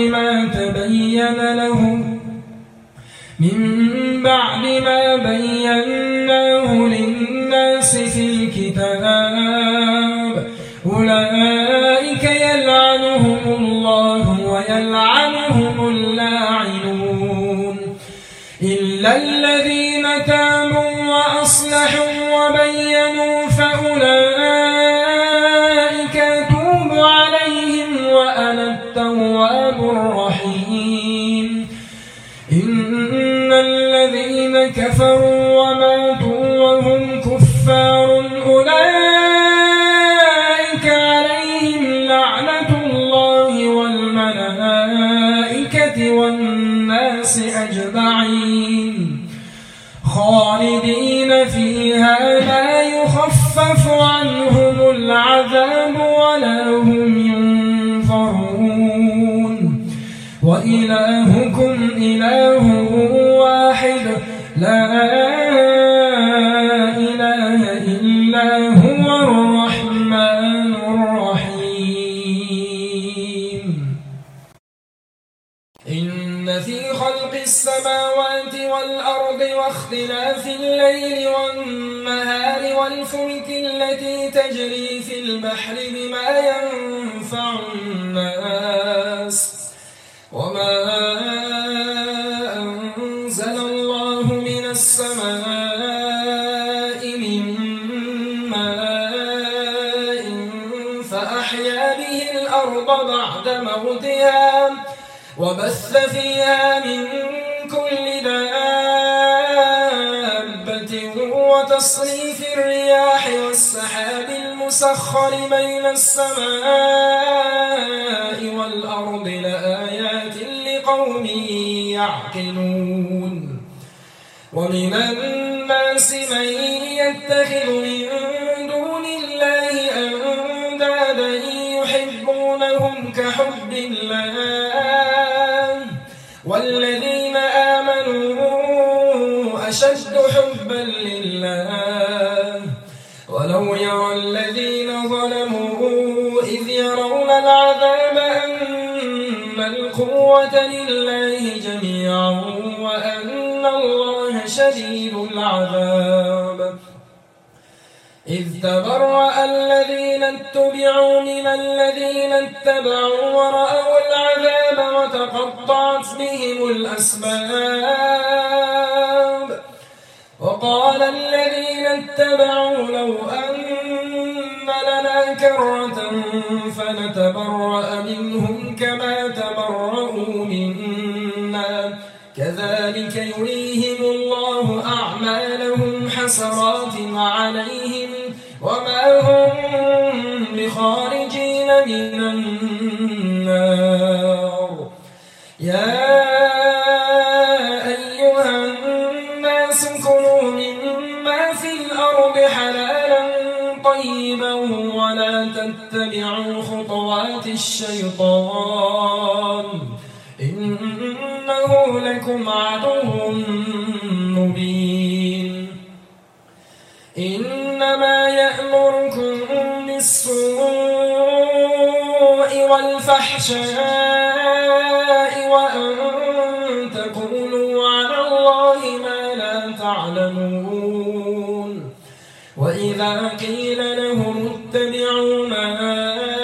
ما بيناه للناس في الكتاب أولئك يلعنهم الله ويلعنهم اللاعنون إلا الذين تابوا وأصلحوا وبينوا فأولئك أتوب عليهم وأنا التواب الرحيم إن الذين كفروا وماتوا وهم كفار أولئك عليهم لعنة الله والملائكة والناس أجمعين خالدين فيها لا يخفف عنهم العذاب ولا هم ينظرون وإلهكم إله واحد لا إله إلا هو الرحمن الرحيم إن في خلق السماوات والأرض واختلاف الليل والنهار والفلك التي تجري في البحر بما ينفع الناس وما أنزل الله من السماء من ماء فأحيا به الأرض بعد موتها وبث فيها من كل دابة وتصريف الرياح والسحاب المسخر بين السماء والأرض لآيات لقوم يعقلون ومن الناس من يتخذ من دون الله أندادا يحبونهم كحب الله والذين آمنوا أشد حبا لله ولو يرى الذين ظلموا إذ يرون العذاب أن القوة لله جميعا وأن الله شديد العذاب إذ تبرأ الذين اتبعوا من الذين اتبعوا ورأوا العذاب وتقطعت بهم الأسباب وقال الذين اتبعوا لو أن لنا كرة فنتبرأ منهم كما تبرأوا منا كذلك يريهم الله أعمالهم حسرات عليهم وما هم بخارجين من النار يا أيها الناس كلوا مما في الأرض حلالا طيبا ولا تتبعوا خطوات الشيطان إنه لكم عدو مبين إنما يأمركم بالسوء والفحشاء وأن تقولوا على الله ما لا تعلمون وإذا قيل لهم اتبعوا ما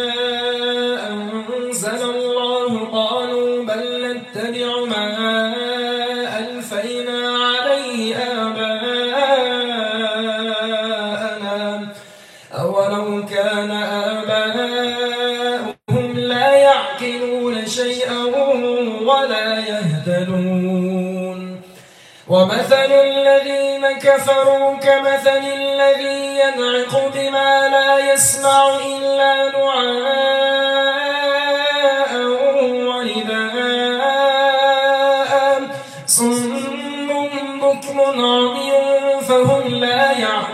أنزل الله قالوا بل نتبع ما ألفينا عليه آباءنا أولو كان آباؤهم لا يعقلون شيئا ولا يهتدون ومثل الذين كفروا كمثل الذي ينعق بما لا يسمع إلا دعاء ونداء صم بكم عمي فهم لا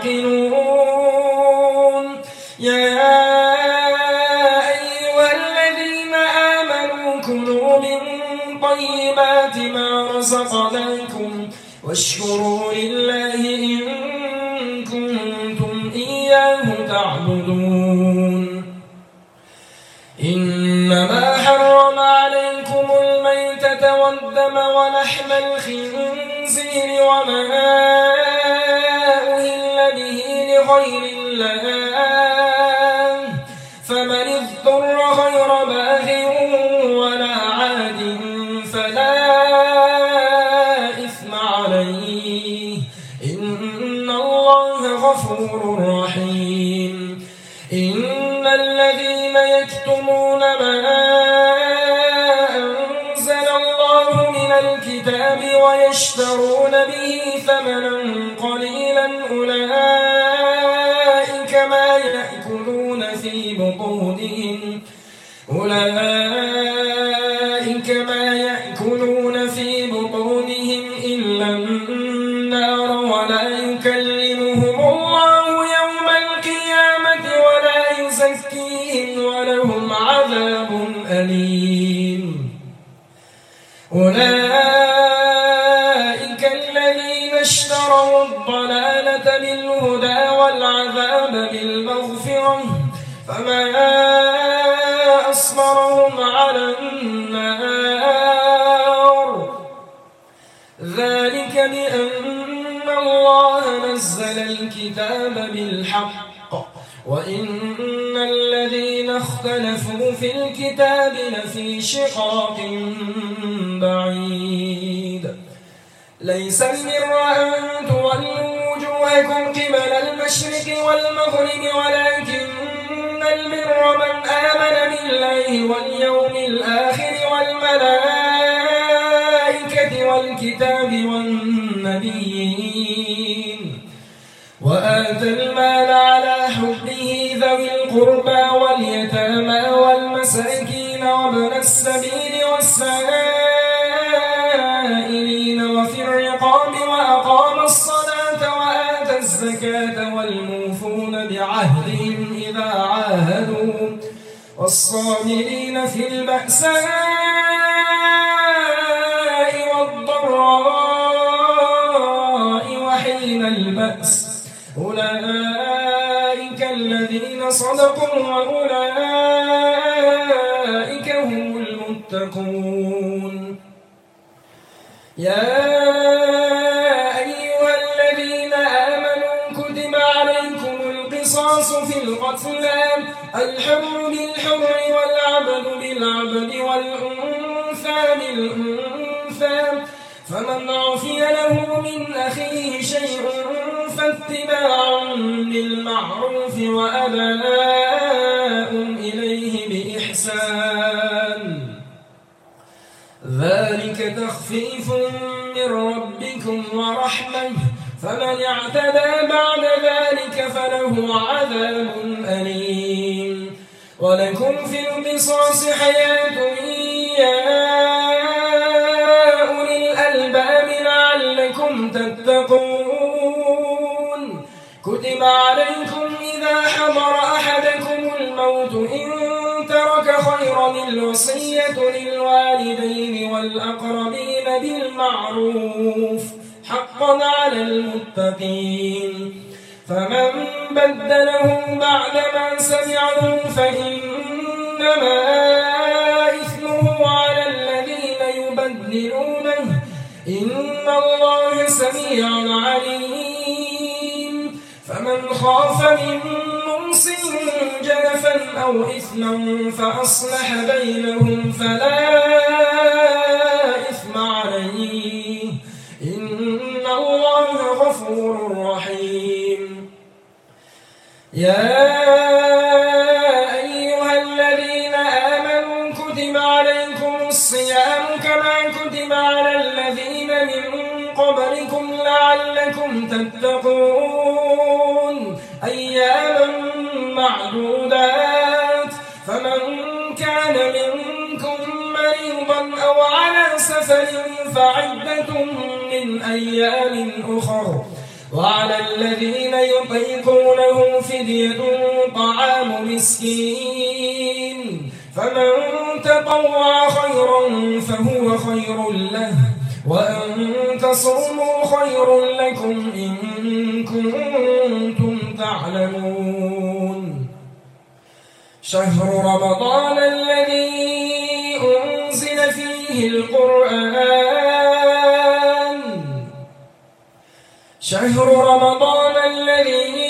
يعقلون يا أيها الذين آمنوا كلوا من طيبات ما رزقناكم واشكروا لله إن كنتم إياه تعبدون إنما حرم عليكم الميتة والدم ولحم الخنزير وما أهل به لغير الله فمن اضطر غير باغ ولا عاد فلا إثم عليه إن الله غفور رحيم إن الذين يكتمون ما أنزل الله من الكتاب ويشترون به ثمنا قليلا أولئك ما يأكلون في بطونهم إلا النار ولا يكلمهم الله يوم القيامة ولا يزكيهم ولهم عذاب أليم أولئك الذين اشتروا الضلالة بالهدى والعذاب بالمغفرة فما أصبرهم على النار ذلك بأن الله نزل الكتاب بالحق وإن الذين اختلفوا في الكتاب لفي شقاق بعيد ليس البر أن تولوا وجوهكم قبل المشرق والمغرب ولكن البر من آمن بالله واليوم الآخر والملائكة والكتاب والنبيين وآتى المال على حبه ذوي القربى واليتامى والمساكين وابن السبيل والسائلين وفي الرقاب وأقام الصلاة وآتى الزكاة والموفون بعهدهم إذا عاهدوا والصابرين في البأساء والضراء وحين البأس أولئك الذين الذين صدقوا وأولئك هم المتقون. يا أيها الذين آمنوا كتب عليكم القصاص في القتلى الحر بالحر والعبد بالعبد والأنثى بالأنثى فمن عفي له من أخيه شيء فاتباع بالمعروف وأداء إليه بإحسان ذلك تخفيف من ربكم ورحمة فمن اعتدى بعد ذلك فله عذاب أليم. ولكم في القصاص حياة يا أولي الألباب لعلكم تتقون. كتب عليكم إذا حضر أحدكم الموت إن ترك خيرا الوصية للوالدين والأقربين بالمعروف حقا على المتقين. فمن بدله بعدما سمعه فإنما إثمه على الذين يبدلونه إن الله سميع عليم. فمن خاف من موصٍ جنفا أو إثما فأصلح بينهم فلا إثم عليه إن الله غفور رحيم. يا أيها الذين آمنوا كتب عليكم الصيام كما كتب على الذين من قبلكم لعلكم تتقون أياما معدودات. فمن كان منكم مريضا أو على سفر فعدة من أيام أخر وعلى الذين يطيقونه فدية طعام مسكين فمن تطوع خيرا فهو خير له وأن تصوموا خير لكم إن كنتم تعلمون. شهر رمضان الذي أنزل فيه القرآن شهر رمضان الذي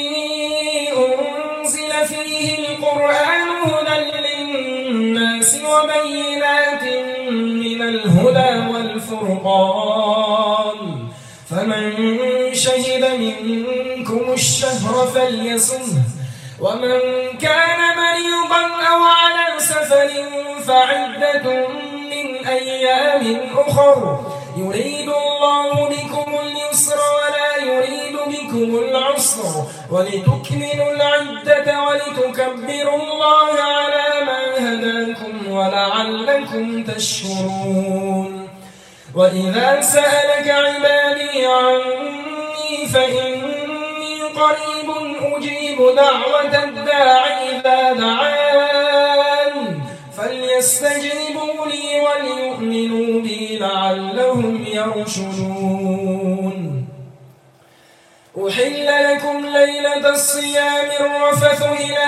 أنزل فيه القرآن هدى للناس وبينات من الهدى والفرقان فمن شهد منكم الشهر فليصمه ومن كان مريضا أو على سفر فعدة من أيام أخر يريد الله بكم اليسر ولا يريد بكم العسر ولتكملوا العدة ولتكبروا الله على ما هداكم ولعلكم تشكرون. وإذا سألك عبادي عني فإني قريب أجيب دعوة الداع إذا دعان فليستجيبوا لي وليؤمنوا بي لعلهم يرشدون. أحل لكم ليلة الصيام الرفث إلى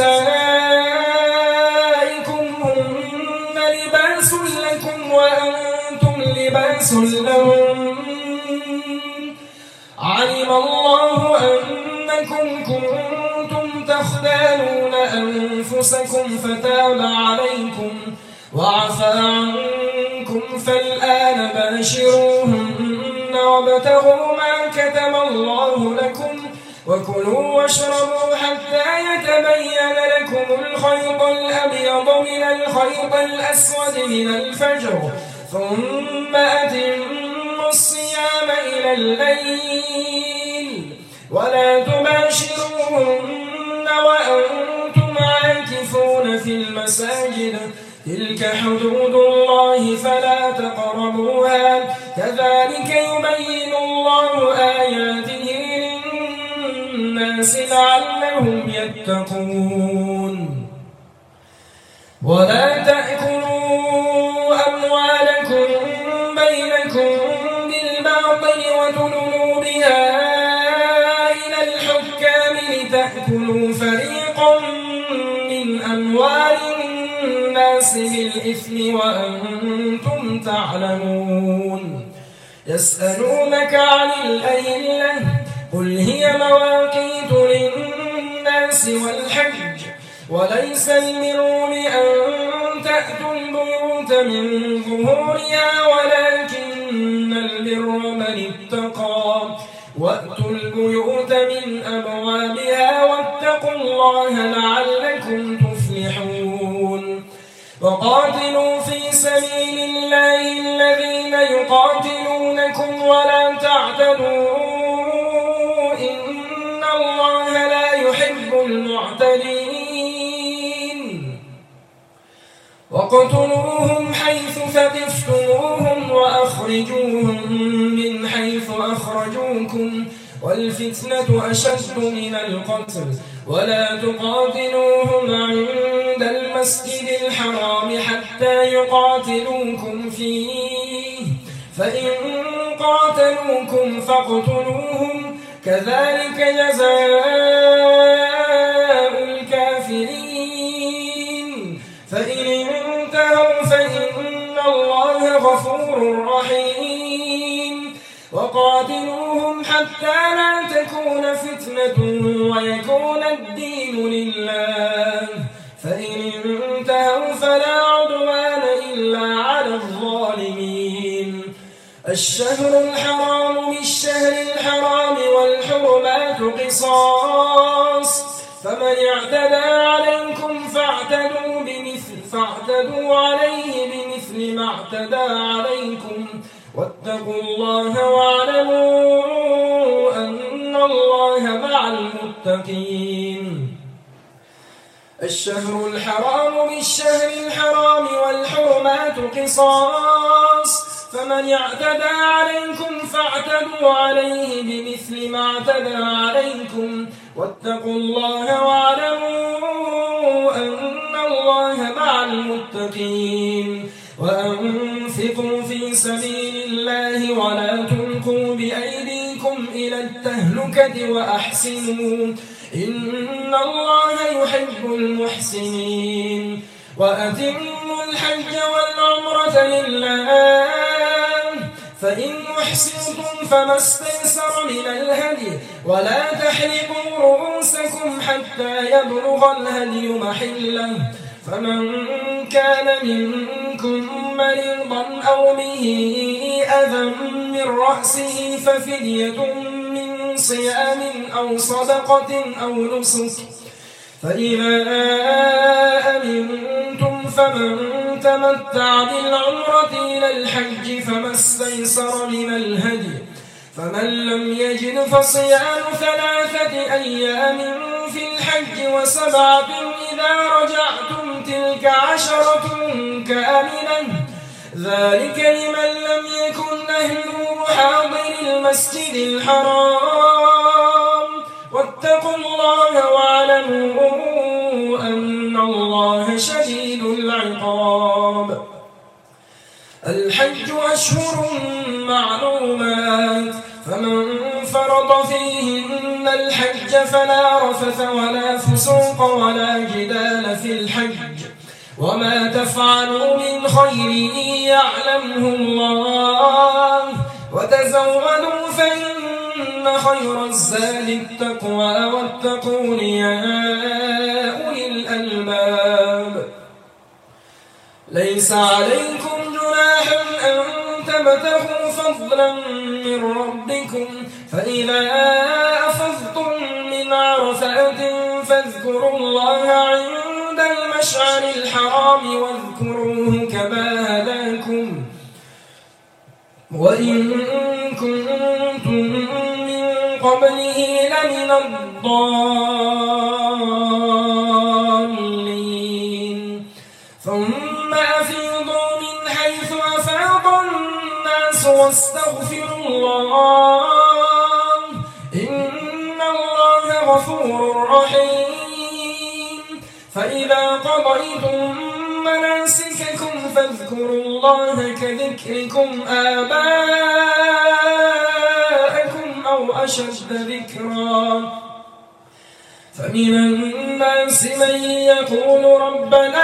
نسائكم هن لباس لكم وأنتم لباس لهم علم الله أنكم كنتم تختانون أنفسكم فتاب عليكم وعفى عنكم فالآن باشروهن وابتغوا ما كتب الله لكم وكلوا واشربوا حتى يتبين لكم الخيط الأبيض من الخيط الأسود من الفجر ثم أتموا الصيام إلى الليل ولا تباشروهن وأنتم عاكفون في المساجد تلك حدود الله فلا تقربوها كذلك يبين الله آياته للناس لعلهم يتقون. ولا تأكلوا أموالكم بينكم بالباطل وتدلوا بها إلى الحكام لتأكلوا تأكلوا فريقا من أموال الناس بالإثم وأنتم تعلمون يسألونك عن الأهلة قل هي مواقيت للناس والحج وليس البر بأن تأتوا البيوت من ظهورها ولكن البر من اتقى وأتوا البيوت من أبوابها واتقوا الله لعلكم تفلحون وقاتلوا في سبيل الله الذين يقاتلونكم ولا تعتدوا إن الله لا يحب المعتدين وقتلوهم حيث ثقفتموهم وأخرجوهم من حيث أخرجوكم والفتنة أشد من القتل ولا تقاتلوهم عند المسجد الحرام حتى يقاتلوكم فيه فإن قاتلوكم فاقتلوهم كذلك جزاء الكافرين فإن انتهوا فإن الله غفور رحيم وقاتلوهم حتى لا تكون فتنة ويكون الدين لله فإن انتهوا فلا عدوان إلا على الظالمين الشهر الحرام بالشهر الحرام والحرمات قصاص فمن اعتدى عليكم فاعتدوا عليه بمثل ما اعتدى عليكم واتقوا الله واعلموا أن الله مع المتقين الشهر الحرام بالشهر الحرام والحرمات قصاص فمن اعتدى عليكم فاعتدوا عليه بمثل ما اعتدى عليكم واتقوا الله واعلموا أن الله مع المتقين وأنفقوا في سبيل الله ولا تلقوا بأيديكم إلى التهلكة وأحسنوا إن الله يحب المحسنين وأتموا الحج والعمرة لله فإن أحسنتم فما استيسر من الهدي ولا تحلقوا رؤوسكم حتى يبلغ الهدي محله فمن كان منكم مريضا أو به أذى من رأسه ففدية من صيام أو صدقة أو نسك فإذا أمنتم فمن تمتع بالعمرة إلى الحج فما استيسر من الهدي فمن لم يجد فصيام 3 أيام في الحج و7 إذا رجعتم تلك 10 كاملة ذلك لمن لم يكن أهله حاضر المسجد الحرام واتقوا الله واعلموا أن الله شديد العقاب الحج أشهر معلومات فمن فرض فيهن الحج فلا رفث ولا فسوق ولا جدال في الحج وما تفعلوا من خير يعلمه الله وتزودوا فإن خير الزاد التقوى واتقون يا أولي الألباب ليس عليكم جناح أن تبتغوا فضلا من ربكم فإذا أفضتم من عرفات فاذكروا الله عند المشعر الحرام واذكروه كما هداكم وإن كنتم من قبله لمن الضالين ثم أفيضوا من حيث أفاض الناس واستغفروا الله إن الله غفور رحيم فإذا قضيتم مناسككم فاذكروا الله كذكركم آباءكم أو أشد ذكرا فمن الناس من يقول ربنا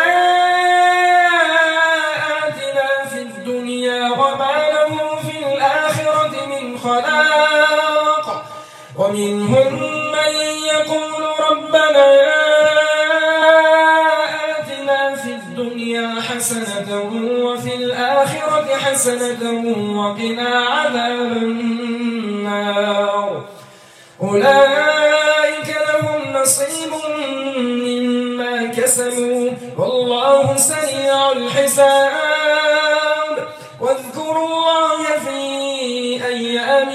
آتنا في الدنيا وما له في الآخرة من خلاق ومنهم من يقول ربنا آتنا في الدنيا حسنة وفي الآخرة حسنة وقنا عذاب النار أولئك لهم نصيب مما كسبوا والله سريع الحساب واذكروا الله في أيام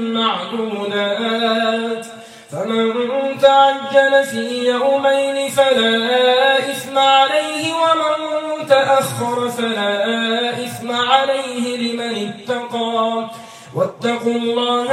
معدودات فمن تعجل في يومين فلا إثم عليه ومن تأخر فلا إثم عليه لمن اتقى واتقوا الله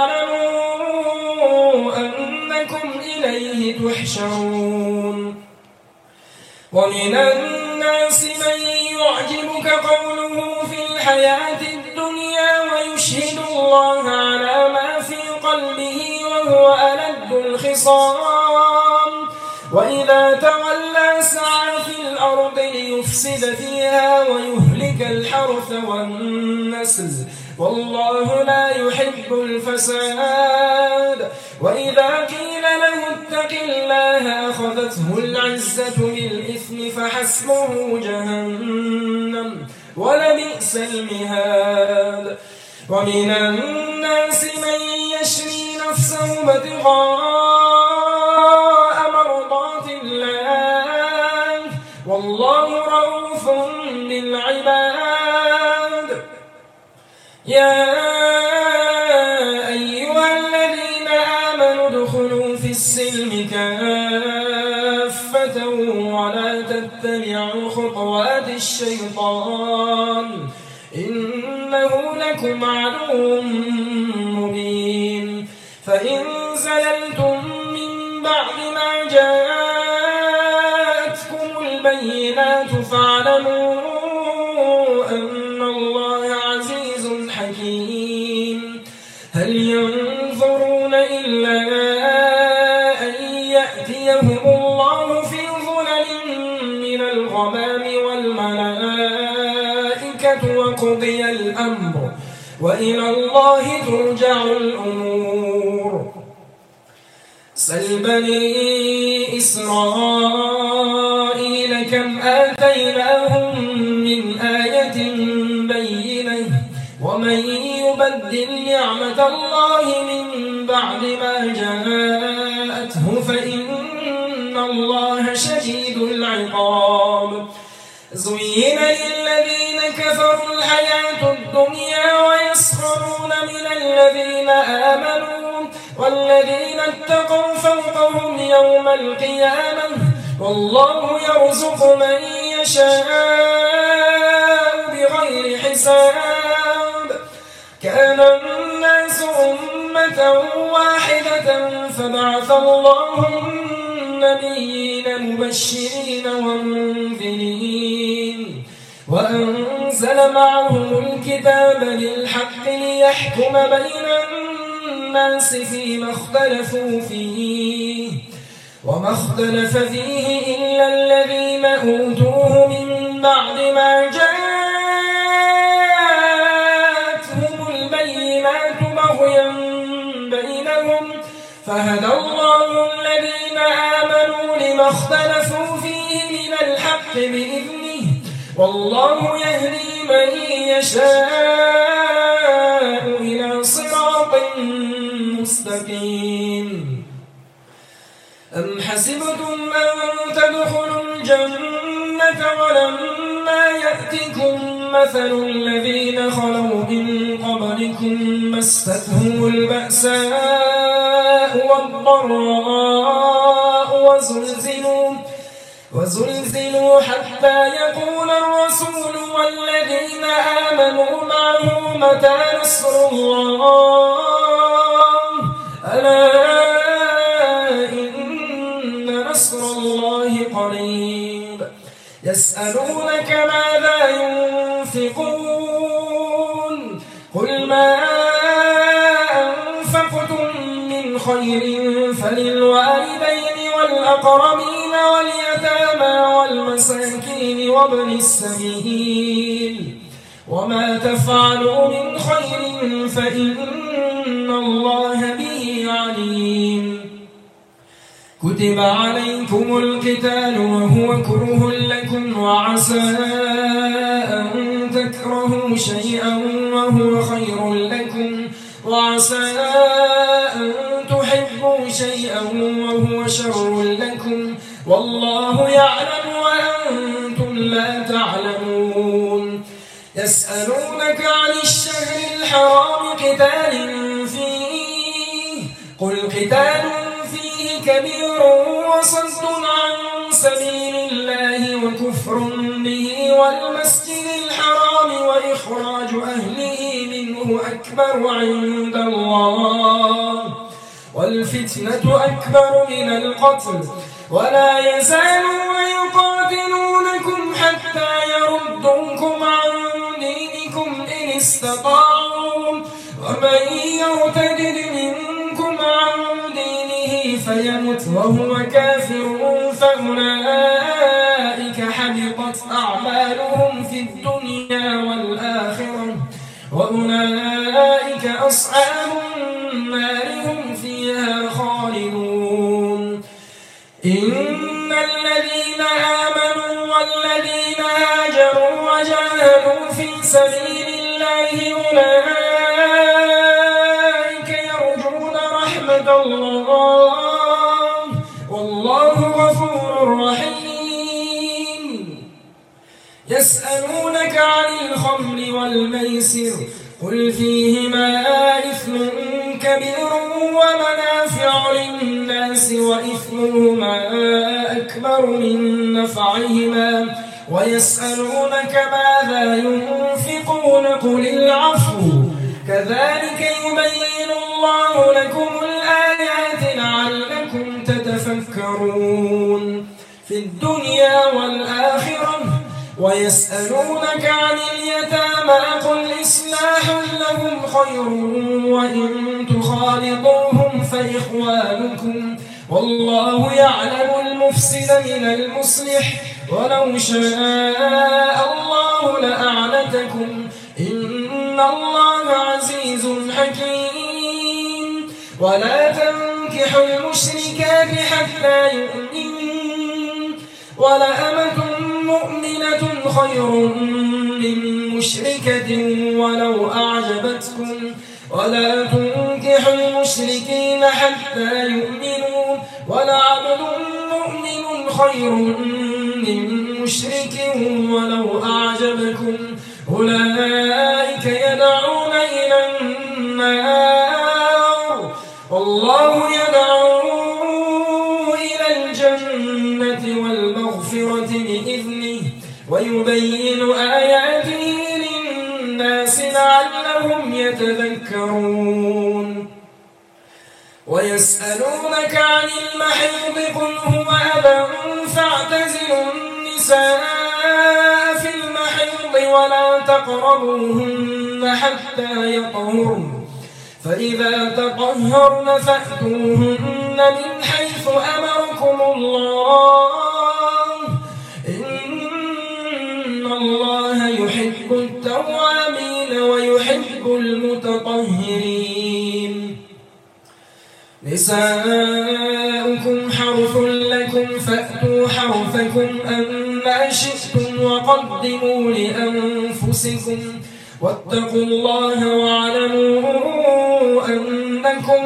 واعلموا أنكم إليه تحشرون ومن الناس من يعجبك قوله في الحياة الدنيا ويشهد الله على ما في قلبه وهو ألد الخصام وإذا تولى سعى في الأرض ليفسد فيها ويهلك الحرث والنسل والله لا يحب الفساد وإذا قيل له اتق الله أخذته العزة بالإثم فحسبه جهنم ولبئس المهاد ومن الناس من يشري نفسه ابتغاء مرضات الله والله رؤوف بالعباد يا أيها الذين آمنوا ادخلوا في السلم كافة ولا تتبعوا خطوات الشيطان إنه لكم عدو مبين فإن زللتم من بعد ما جاءتكم البينات فاعلموا أن الله عزيز حكيم هل ينظرون إلا أن يأتيهم الله في ظلل من الغمام والملائكة وقضي الأمر وإلى الله ترجع الأمور سل بني إسرائيل كم آتيناهم من آية بينة ومن يبدل نعمة الله من بعد ما جاءته فإن الله شديد العقاب زين للذين كفروا الحياة الدنيا ويسخرون من الذين آمنوا والذين اتقوا فوقهم يوم القيامة والله يرزق من يشاء بغير حساب كان الناس أمة واحدة فبعث الله النبيين مبشرين ومنذرين وأنزل معهم الكتاب بالحق ليحكم بين الناس فيما اختلفوا فيه وما اختلف فيه إلا الذين أوتوه من بعد ما جاءتهم البينات بغيا بينهم فهدى الله الذين آمنوا لما اختلفوا فيه من الحق بإذنه والله يهدي من يشاء إلى صراط مستقيم أم حسبتم أن تدخلوا الجنة ولما يأتكم مثل الذين خلوا من قبلكم مستهم البأساء والضراء وزلزلوا حتى يقول الرسول والذين آمنوا معه متى نصر الله ألا إن نصر الله قريب يسألونك ماذا ينفقون قل ما أنفقتم من خير فللوالدين والأقربين واليتامى والمساكين وابن السبيل وما تفعلوا من خير فإن الله به عليم كتب عليكم القتال وهو كره لكم وعسى أن تكرهوا شيئا وهو خير لكم وعسى أن تحبوا شيئا وهو شر لكم والله يعلم وأنتم لا تعلمون يسألونك عن الشهر الحرام قتال فيه قل قتال فيه كبير وصد عن سبيل الله وكفر به والمسجد الحرام وإخراج أهله منه أكبر عند الله والفتنة أكبر من القتل ولا يزالون يقاتلونكم حتى يردوكم عن دينكم إن استطاعوا ومن يرتد منكم عن دينه فيمت وهو كافر فأولئك حبطت أعمالهم في الدنيا والآخرة وأولئك أصحاب النار هم فيها خالدون إن الذين آمنوا والذين هاجروا وجاهدوا في سبيل الله أولئك يرجون رحمة الله والله غفور رحيم يسألونك عن الخمر والميسر قل فيهما إثم كبير ومنافع للناس وإثمهما أكبر من نفعهما ويسألونك ماذا ينفقون قل العفو كذلك يبين الله لكم الآيات لعلكم تتفكرون في الدنيا والآخرة ويسألونك عن اليتامى قل إصلاح لهم خير وإن تخالطوهم فإخوانكم والله يعلم المفسد من المصلح ولو شاء الله لأعنتكم إن الله عزيز حكيم ولا تنكحوا المشركات حتى يؤمنوا ولأمة مؤمنة خير من مشركة ولو أعجبتكم ولا تنكحوا المشركين حتى يؤمنوا ولعبد مؤمن خير من مشرك ولو أعجبكم أولئك يدعون إلى النار والله يدعو إلى الجنة والمغفرة بإذنه ويبين آياته للناس لعلهم يتذكرون ويسألونك عن المحيض قل هو أذى فاعتزلوا النساء في المحيض ولا تقربوهن حتى يطهرن فإذا تطهرن فأتوهن من حيث أمركم الله إن الله يحب التوابين ويحب المتطهرين نساؤكم حرث لكم فأتوا حرثكم أما شئتم وقدموا لأنفسكم واتقوا الله واعلموا أنكم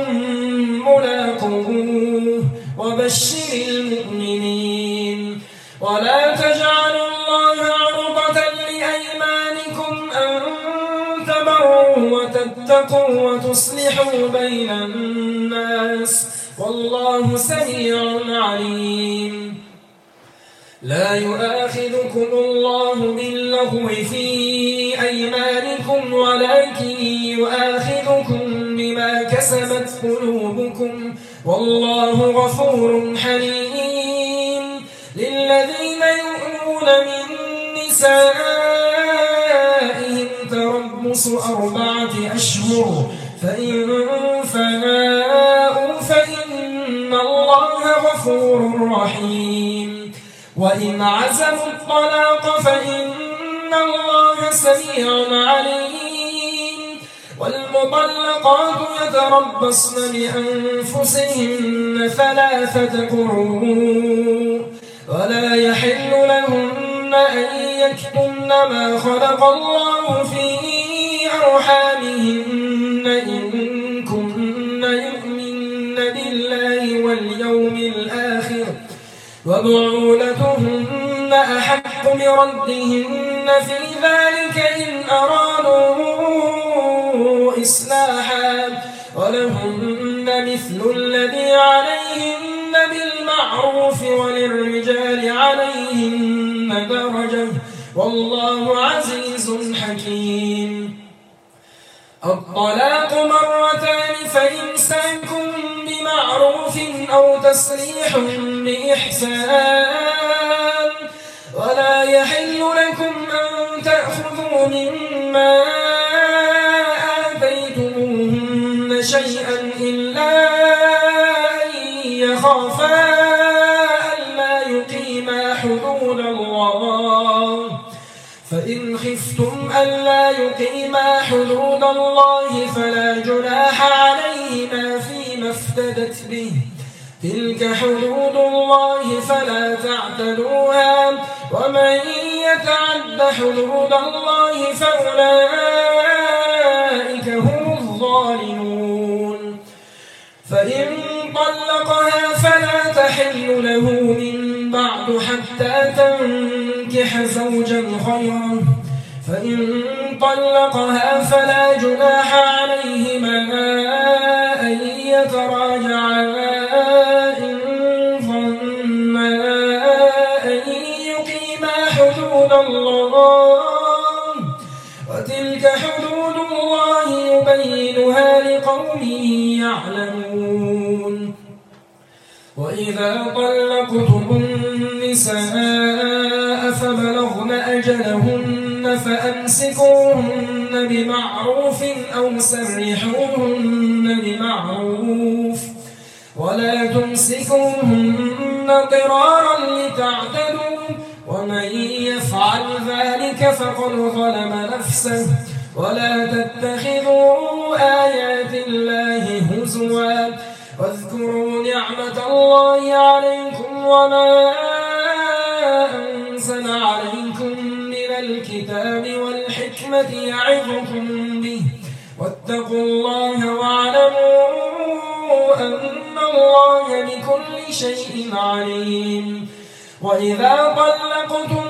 ملاقوه وبشر المؤمنين ولا تجعلوا الله عرضة لأيمانكم أن تبروا وتتقوا وتصلحوا بين الناس والله سميع عليم لا يؤاخذكم الله باللغو في أيمانكم ولكن يؤاخذكم بما كسبت قلوبكم والله غفور حليم للذين يؤمنون من نسائهم تربص 4 أشهر فإن فاءوا فإن الله لغفور رحيم وإن عزموا الطلاق فإن الله سميع عليم والمطلقات يتربصن بأنفسهن 3 قروء ولا يحل لهن أن يكتمن ما خلق الله في أرحامهن إن كن يؤمن بالله واليوم الآخر وبعولتهن أحق بردهن في ذلك إن أرادوا إصلاحا ولهن مثل الذي عليهن بالمعروف وللرجال عليهن درجة والله عزيز حكيم. الطلاق 2 فإمساك بمعروف أو تسريح بإحسان ولا يحل لكم أن تأخذوا مما آتيتموهن شيئا إلا أن يخافا ألا يقيما حدود الله فإن خفتم ألا يقيما حدود الله فلا جناح عليهما فيما افتدت به تلك حدود الله فلا تعتدوها ومن يتعد حدود الله فأولئك هم الظالمون. فإن طلقها فلا تحل له من بعد حتى تنكح زوجا غيره فإن طلقها فلا جناح عليهما أن يتراجعا إن ظنا أن يقيما حدود الله وتلك حدود الله يبينها لقوم يعلمون. وإذا طلقتم النساء فبلغن أجلهن فأمسكوهن بمعروف أو سرحوهن بمعروف ولا تمسكوهن ضرارا لتعتدوا ومن يفعل ذلك فقد ظلم نفسه ولا تتخذوا آيات الله هزوا واذكروا نعمة الله عليكم وما أنزل عليكم من الكتاب والحكمة يعظكم به واتقوا الله واعلموا أن الله بكل شيء عليم. وإذا طلقتم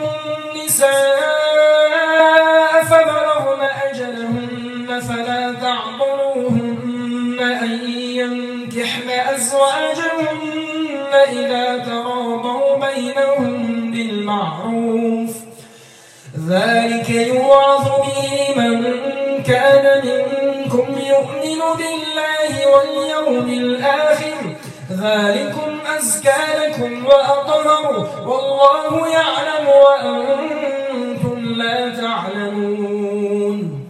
النساء فبلغن أجلهن فلا تعضلوهن أن ينكحن أزواجهن إذا تراضوا بينهم بالمعروف ذلك يوعظ به من كان منكم يؤمن بالله واليوم الآخر ذلكم أزكى لكم وأطهر والله يعلم وأنتم لا تعلمون.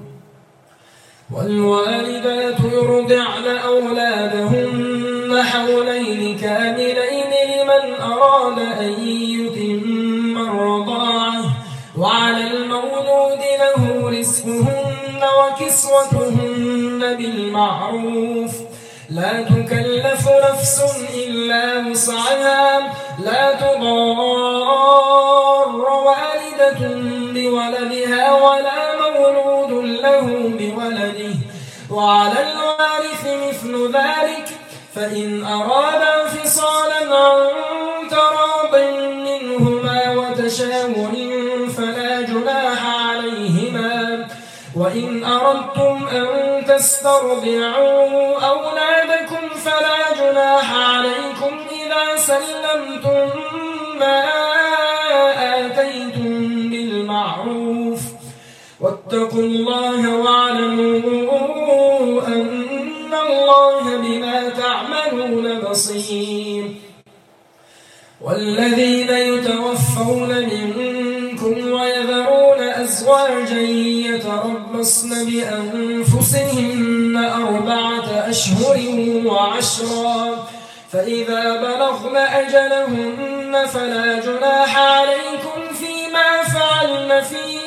والوالدات يرضعن أولادهن حولين كاملين لمن أراد أن يتم الرضاعة وعلى المولود له رزقهن وكسوتهن بالمعروف لا تكلف نفس إلا وسعها لا تضار والدة بولدها ولا مولود له بولده وعلى الوارث مثل ذلك فإن أرادا فصالا عن تراض منهما وتشاور فلا جناح عليهما. وإن أردتم أن تسترضعوا أولادكم فلا جناح عليكم إذا سلمتم ما آتيتم بالمعروف واتقوا الله واعلموا أن الله بما تعملون بصير. والذين يتوفون منكم ويذرون أزواجا يتربصن بأنفسهن 4 أشهر وعشرا فإذا بلغن أجلهن فلا جناح عليكم فيما فعلن في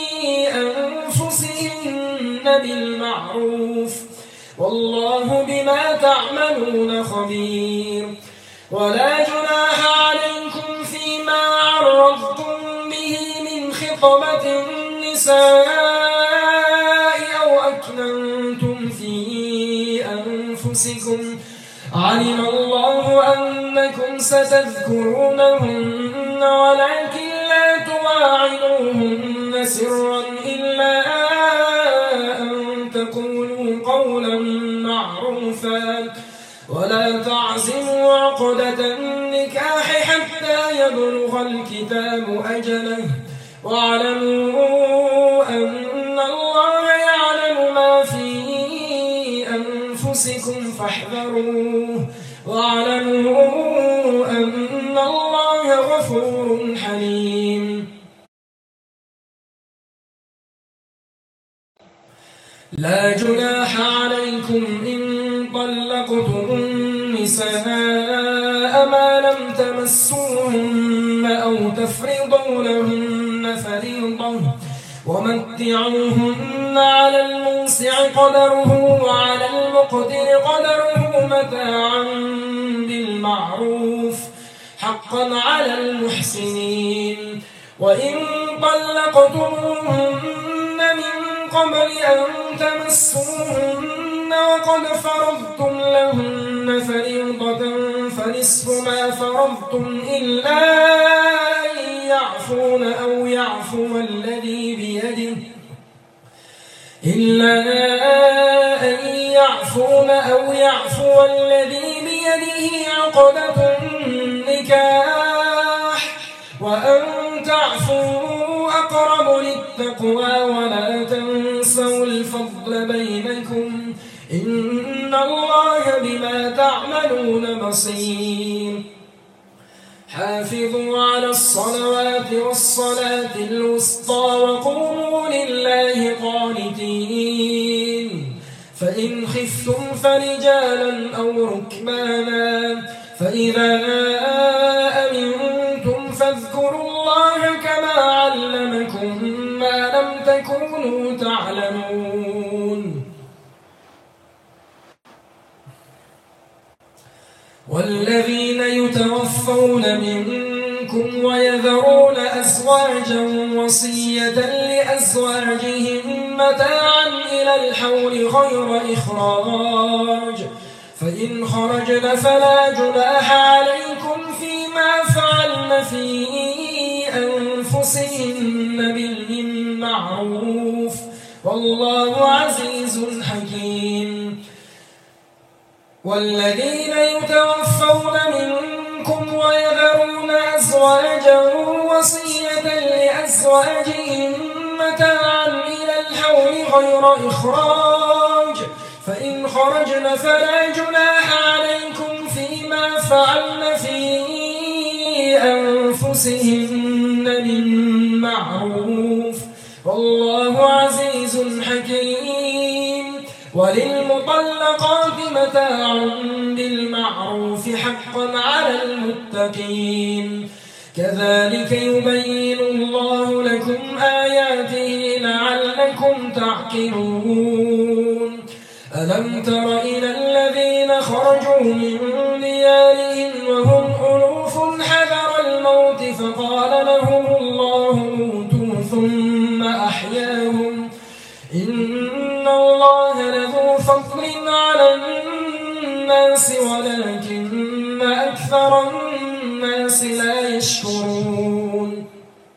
أنفسهن بالمعروف والله بما تعملون خبير ولا جناح عليكم فيما عرضتم به من خطبة النساء أو أكننتم في أنفسكم علم الله أنكم ستذكرونهن ولكن لا تواعدوهن سرا إلا أن تقولوا قولا معروفا ولا تعزموا عقدة النكاح حتى يبلغ الكتاب أجله واعلموا أن الله يعلم ما في أنفسكم فاحذروه واعلموا أن الله غفور حليم لا جناح عليكم إن طلقتم النساء ما لم تمسوهن أو تفرضوا لهن فريضة ومتعوهن على الموسع قدره وعلى المقدر قدره متاعا بالمعروف حقا على المحسنين وإن طلقتموهن من قبل أن تمسوهن وقد فرضتم لهن فريضة فنصف ما فرضتم إلا أن يعفون أو يعفو الذي بيده عقدة النكاح وأن تعفوا أقرب للتقوى ولا تنسوا الفضل بينكم إن الله بما تعملون بصير حافظوا على الصلوات والصلاة الوسطى وقوموا لله قانتين فإن خفتم فرجالا أو ركبانا فإذا أمنتم فاذكروا الله كما علمكم ما لم تكونوا تعلمون والذين يتوفون منكم ويذرون أزواجا وصية لأزواجهم متاعا إلى الحول غير إخراج فإن خرجن فلا جناح عليكم فيما فعلن في أنفسهن بالمعروف والله عزيز حكيم والذين يتوفون منكم ويذرون أزواجا وصية لأزواجهم متاعا إلى الحول غير إخراج فإن خرجن فلا جناح عليكم فيما فعلن في أنفسهن بالمعروف والله عزيز حكيم وللمطلقات متاع بالمعروف حقا على المتقين كذلك يبين الله لكم آياته لعلكم تعقلون ألم تر إلى الذين خرجوا من ديارهم وهم ألوف حذر الموت فقال لهم الله موتوا ثم أحياهم إن الله لذو فضل على الناس ولكن أكثر الناس لا يشكرون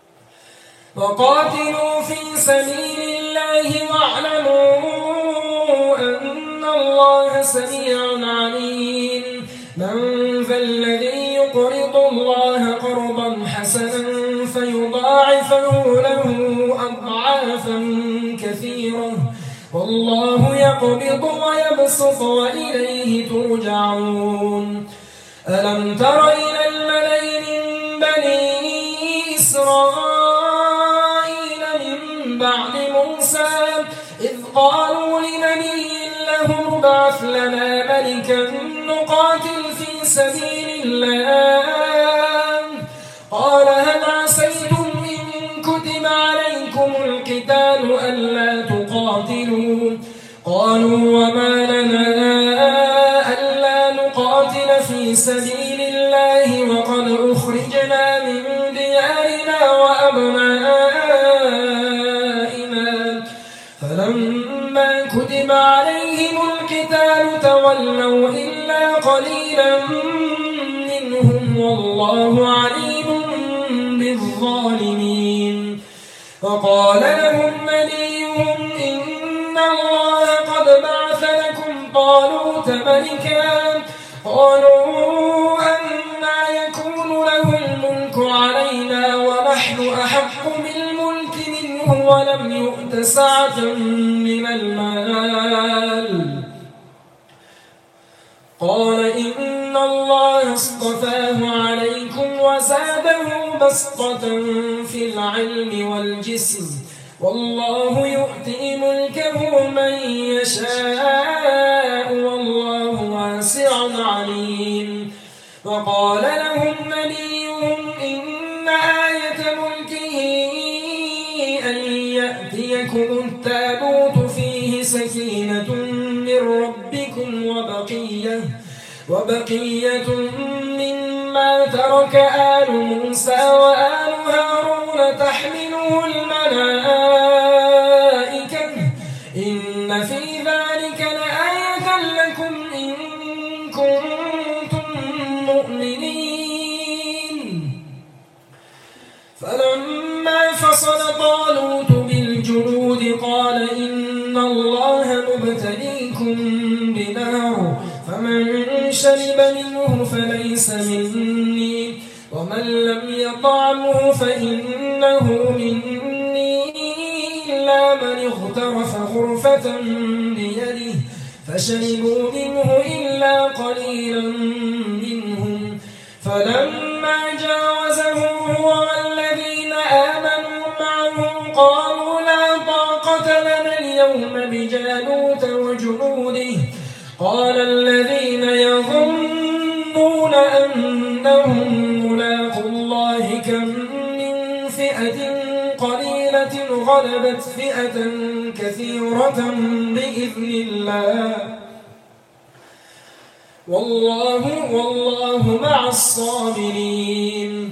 وقاتلوا في سبيل الله واعلموا أن الله سميع عليم من ذا الذي يقرض الله قرضا حسنا فيضاعفه له أضعافا كثيرة والله يقبض ويبسط وإليه ترجعون ألم تر إلى الملأ من بني إسرائيل من بعد موسى إذ قالوا لنبي له ابعث لنا ملكا نقاتل في سبيل الله. قال هل عسيتم إن كتب عليكم القتال ألا تقاتلوا؟ قالوا وما لنا ألا نقاتل في سبيل الله وقد أخرجنا من ديارنا وأبنائنا. فلما كتب عليهم القتال تولوا إلا قليلا منهم والله عليم بالظالمين. وقال لهم نبيهم إن الله قد بعث لكم طالوت ملكا. قالوا أنى يكون له الملك علينا ونحن أحق بالملك منه ولم يؤت سعة من المال. قال إن الله اصطفاه عليكم وزاده بسطة في العلم والجسم والله يؤتي ملكه من يشاء والله واسع عليم. وقال لهم نبيهم إن آية ملكه أن يأتيكم التابوت فيه سكينة من ربكم وبقية مما ترك آل موسى وآل هارون تحمله الملائكة إن في ذلك لآية لكم إن كنتم مؤمنين. فلما فصل طالوت بالجنود قال إن الله مبتليكم بنار فمن شرب منه فليس مني ومن لم يطعمه فإنه مني إلا من اغترف غرفة بيده فشربوا منه إلا قليلا منهم. فلما جاوزه هو والذين آمنوا معه قالوا لا طاقة لنا اليوم بجالوت وجنوده. قال الذين يظنون أنهم ملاقو الله كم من فئة قليلة غلبت فئة كثيرة بإذن الله والله مع الصابرين.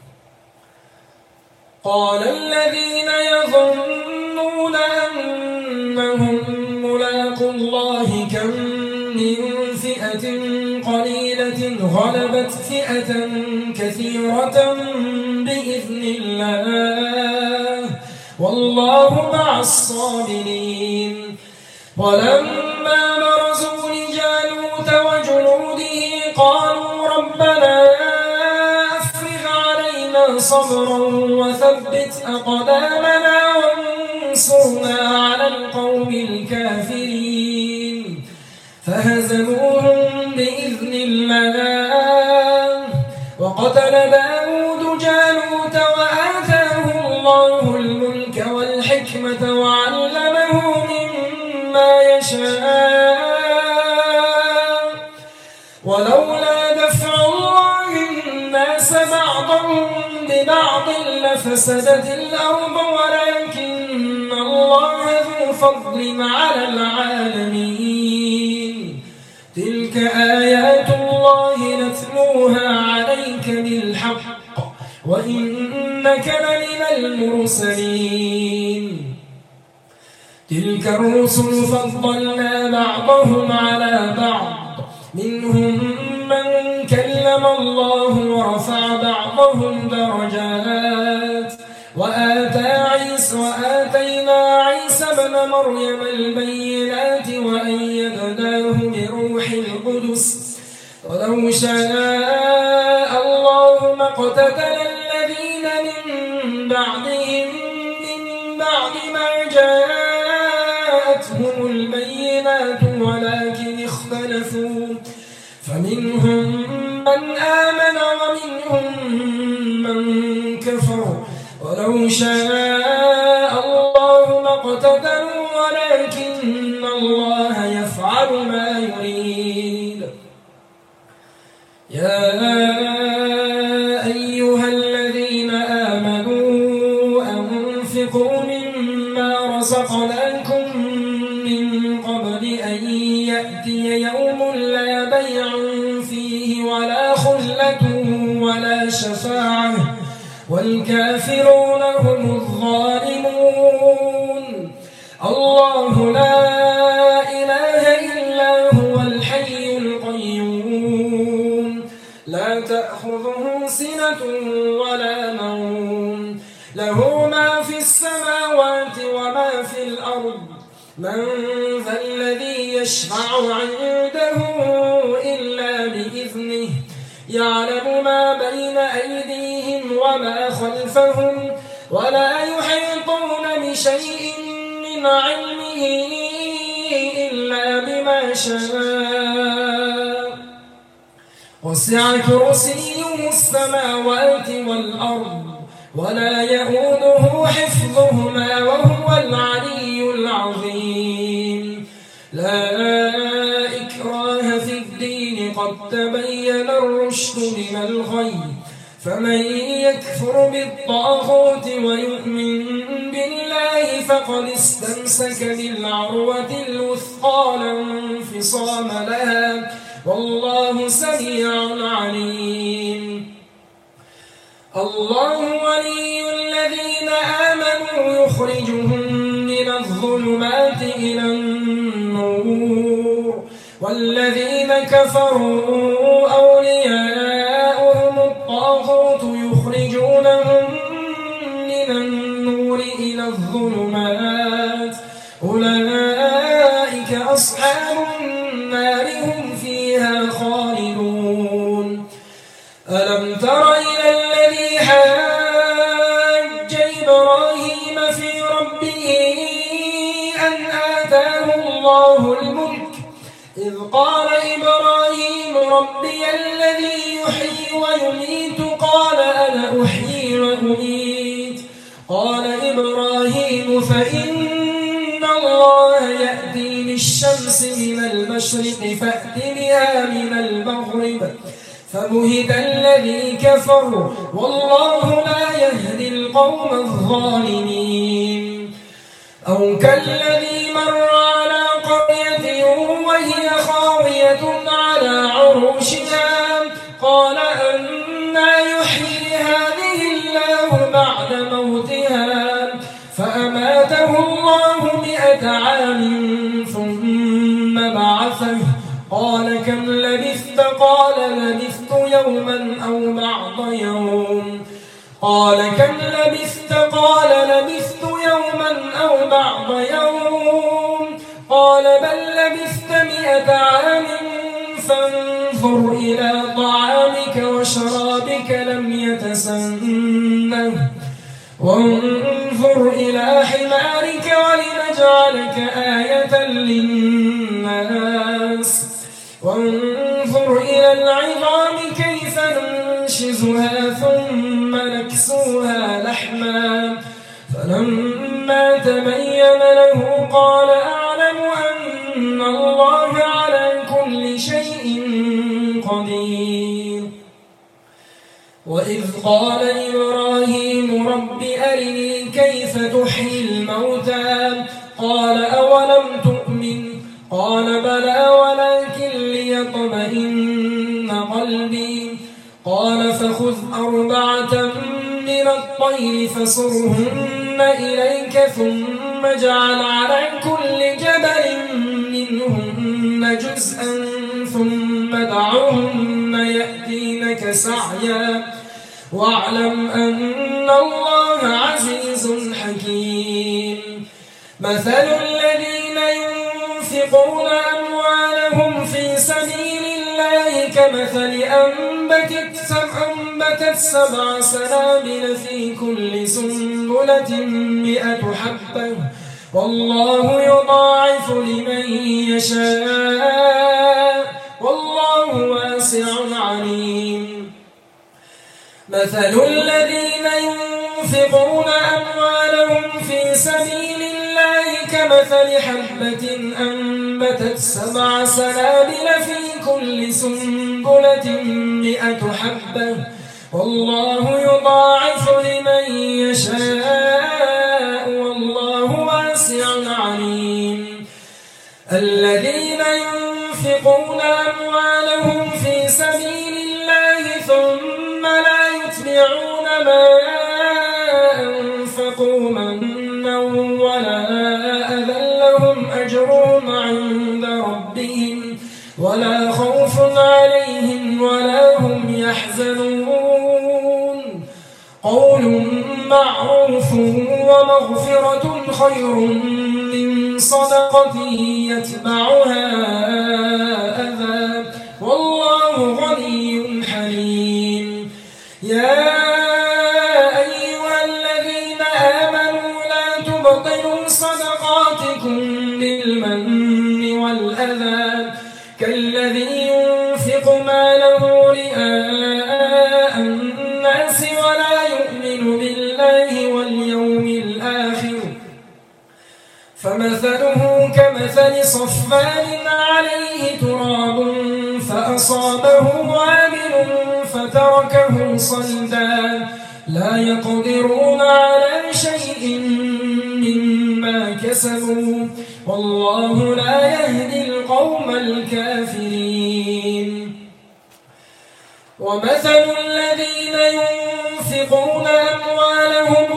قال الذين يظنون أنهم ملاقو الله كم من فئة قليلة غلبت فئة كثيرة بإذن الله والله مع الصابرين. ولما برزوا لجالوت وجنوده قالوا ربنا أفرغ علينا صبرا وثبت أقدامنا وانصرنا على القوم الكافرين. فهزموهم بإذن الله وقتل داود جالوت وآتاه الله الملك والحكمة وعلمه مما يشاء ولولا دفع الله الناس بعضهم ببعض لفسدت الأرض ولكن الله ذو فضل على العالمين. تلك آيات الله نتلوها عليك بالحق وإنك لمن المرسلين. تلك الرسل فضلنا بعضهم على بعض منهم من كلم الله ورفع بعضهم درجات وآتينا عيسى ابن مريم البينات وأيدناه بروح القدس ولو شاء الله ما اقتتل الذين من بعدهم من بعد ما جاءتهم البينات ولكن اختلفوا فمنهم من آمن ومنهم من كفر ولو شاء الله ما اقتتلوا ولكن الله يفعل ما يريد. وأنفقوا مما رزقناكم من قبل أن يأتي يوم لا بيع فيه ولا خلة ولا شفاعة والكافرون هم الظالمون. الله لا إله إلا هو الحي القيوم لا تأخذه سنة ولا نوم له ما في السماوات وما في الأرض من ذا الذي يشفع عنده إلا بإذنه يعلم ما بين أيديهم وما خلفهم ولا يحيطون بشيء من علمه إلا بما شاء وسع كرسيه السماوات والأرض ولا يؤوده حفظهما وهو العلي العظيم. لا إكراه في الدين قد تبين الرشد من الغي فمن يكفر بالطاغوت ويؤمن بالله فقد استمسك بالعروة الوثقى لا انفصام لها والله سميع عليم. الله ولي الذين آمنوا يخرجهم من الظلمات إلى النور والذين كفروا أولياؤهم الطاغوت يخرجونهم من النور إلى الظلمات أولئك أصحاب النار هم فيها خالدون. ألم تر إلى الذي حاج إبراهيم في ربه أن آتاه الله الملك إذ قال إبراهيم ربي الذي يحيي ويميت قال أنا أحيي وأميت قال إبراهيم فإن الله يأتي بالشمس من المشرق فأت بها من المغرب فبهت الذي كفر والله لا يهدي القوم الظالمين. أو كالذي مر على قرية وهي خاوية على عروشها قال أنى يحيي هذه الله بعد موتها فأماته الله 100 عام ثم بعثه قال كم لبثت قال لبثت يوما أو بعض يوم قال كم لبثت قال لبثت يوما أو بعض يوم قال بل لبثت 100 عام فانظر إلى طعامك وشرابك لم يتسنه وانظر إلى حمارك ولنجعلك آية للناس وانظر إلى العظام كيف ننشزها ثم نكسوها لحما فلما تبين له قال أعلم أن الله على كل شيء قدير. وإذ قال إبراهيم رب أرني كيف تحيي الموتى قال أولم تؤمن قال بلى ولكن ليطمئن قلبي قال فخذ 4 من الطير فصرهن إليك ثم اجعل على كل جبل منهن جزءا ثم ادعهن يأتينك سعيا واعلم أن الله عزيز حكيم. مثل الذين ينفقون أموالهم في سبيل الله كمثل أنبتت 7 سنابل في كل سنبلة 100 حبة والله يضاعف لمن يشاء والله واسع عليم. مثل الذين ينفقون أموالهم في سبيل الله كمثل حبة أنبتت 7 سنابل في كل سنبلة 100 حبة والله يضاعف لمن يشاء ينفقوا منا ولا أذى لهم أجرهم عند ربهم ولا خوف عليهم ولا هم يحزنون قول معروف ومغفرة خير من صدقة يتبعها أذى والله غني حليم. يا أيها الذين آمنوا لا تبطلوا صدقاتكم بالمن والأذى كالذي ينفق ماله رئاء الناس ولا يؤمن بالله واليوم الآخر فمثله كمثل صفان عليه تراب فأصابه وابل فتركه صلدا لا يقدرون على شيء مما كسبوا والله لا يهدي القوم الكافرين. ومثل الذين ينفقون أموالهم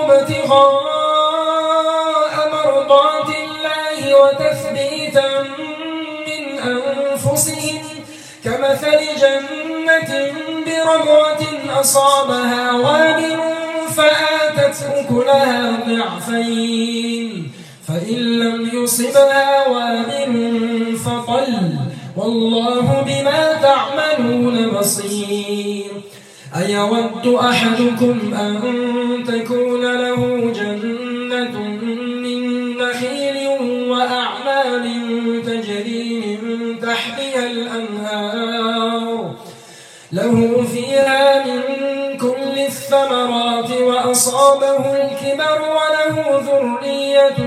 ابتغاء مرضات الله وتثبيتا من أنفسهم كمثل جنة بربوة أصابها وابل فآتت أكلها ضعفين فإن لم يصبها وابل فطل والله بما تعملون بصير. أيود أحدكم أن تكون له جنة من نخيل وأعناب تجري من تحتها الأنهار له فيها من كل الثمرات وأصابه الكبر وله ذرية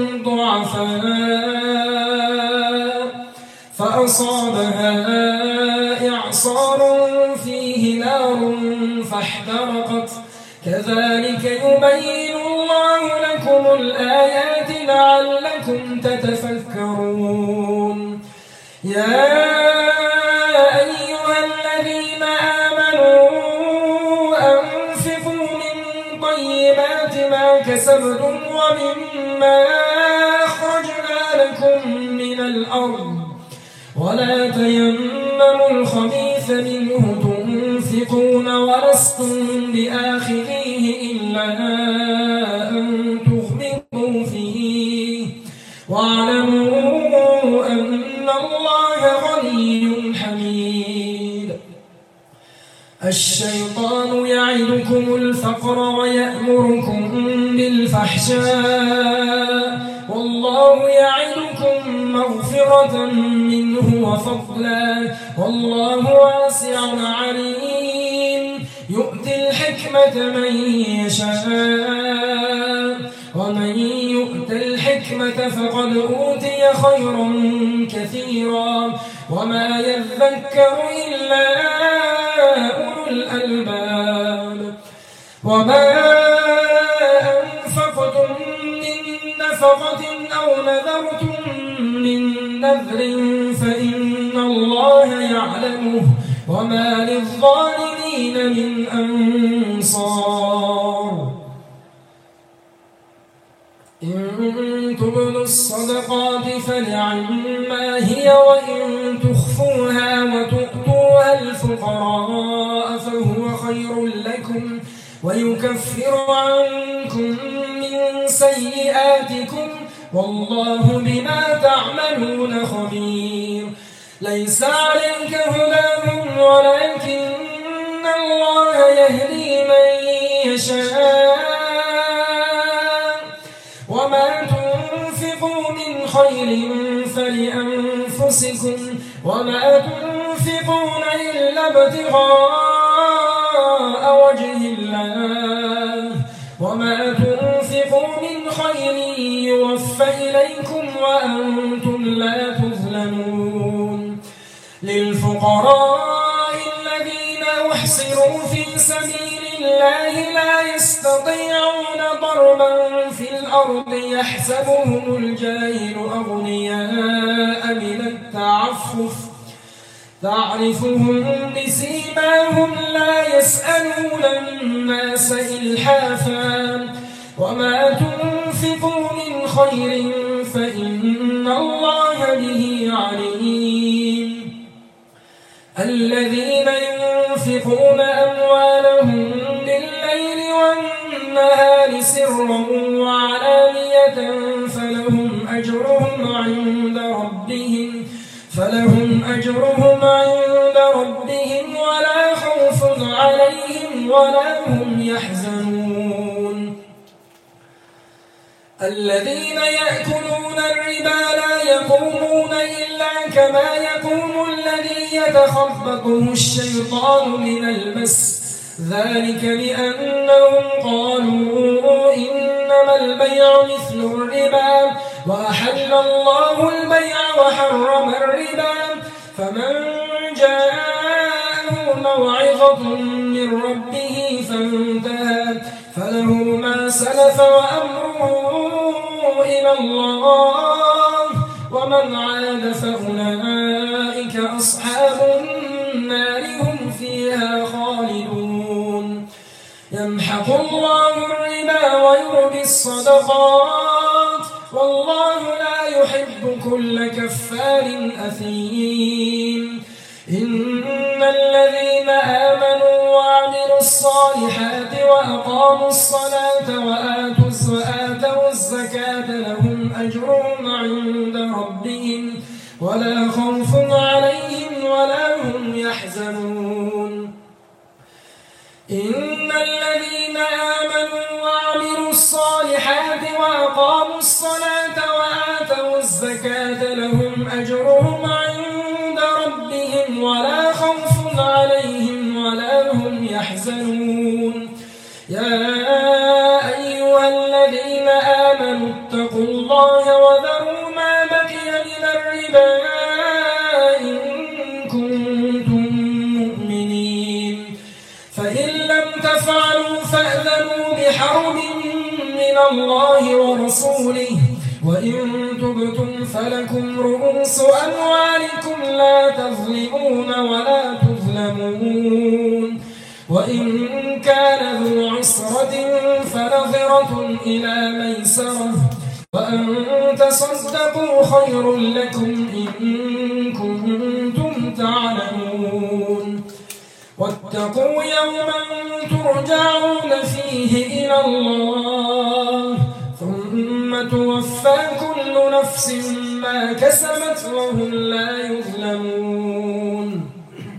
ضعفاء فأصابها إعصار فيه نار فاحترقت كذلك يبين الله لكم الآيات لعلكم تتفكرون. يا أيها الذين آمنوا أنفقوا من طيبات ما كسبتم ومما أخرجنا لكم من الأرض ولا تيمموا الخبيث منه تنفقون ولستم بآخذيه إلا أن تغمضوا فيه واعلموا أن الله غني حميد. الشيطان يعدكم الفقر ويأمركم بالفحشاء والله يعدكم مغفرة منه وفضلا والله واسع عليم. يؤتي الحكمة من يشاء ومن يؤت الحكمة فقد أوتي خيرا كثيرا وما يذكر إلا أولو الألباب. وما أنفقتم من نفقة أو نذرتم من نذر فإن الله يعلمه وما للظالمين من أنصار. إن تبدوا الصدقات فنعما هي وإن تخفوها وتؤتوها الفقراء فهو خير لكم ويكفر عنكم من سيئاتكم والله بما تعملون خبير. ليس عليك هداهم ولكن الله يهدي من يشاء وما تنفقوا من خير فلأنفسكم وما تنفقون إلا ابتغاء وجه الله وما تنفقوا من خير يوفى إليكم وأنتم لا تظلمون. للفقراء الذين أحصروا في سبيل الله لا يستطيعون ضربا في الأرض يحسبهم الجاهل أغنياء من التعفف تعرفهم بسيماهم لا يسألون الناس إلحافا وما تنفقوا من خير فإن الله به عليم. الذين ينفقون أموالهم بالليل والنهار سرا وعلانية فلهم أجرهم عند ربهم ولا خوف عليهم ولا هم يحزنون. الذين يأكلون الربا لا يقومون إلا كما يقوم الذي يتخبطه الشيطان من المس، ذلك بأنهم قالوا إنما البيع مثل الربا وأحل الله البيع وحرم الربا. فمن جاءه موعظة من ربه فانتهى فله ما سلف وأمره إلى الله ومن عاد فأولئك أصحاب النار هم فيها خالدون. يمحق الله الربا ويربي الصدقات والله لا يحب كل كفار أثيم. إن الذين آمنوا وعملوا الصالحات وأقاموا الصلاة وآتوا الزكاة لهم أجرهم عند ربهم ولا خوف عليهم ولا هم يحزنون. إن الذين آمنوا وعملوا الصالحات وأقاموا الصلاة وآتوا الزكاة لهم أجرهم عند ربهم ولا خوف عليهم ولا هم يحزنون. يا أيها الذين آمنوا اتقوا الله وذروا ما بقي من الربا إن كنتم مؤمنين، فإن لم تفعلوا فأذنوا بحرب من الله ورسوله، وإن تبتم فلكم رؤوس أموالكم لا تظلمون ولا تظلمون. وإن كان ذو عسرة فنظرة إلى ميسرة وأن تصدقوا خير لكم إن كنتم تعلمون. واتقوا يوما ترجعون فيه إلى الله ثم توفى كل نفس ما كسبت وهم لا يظلمون.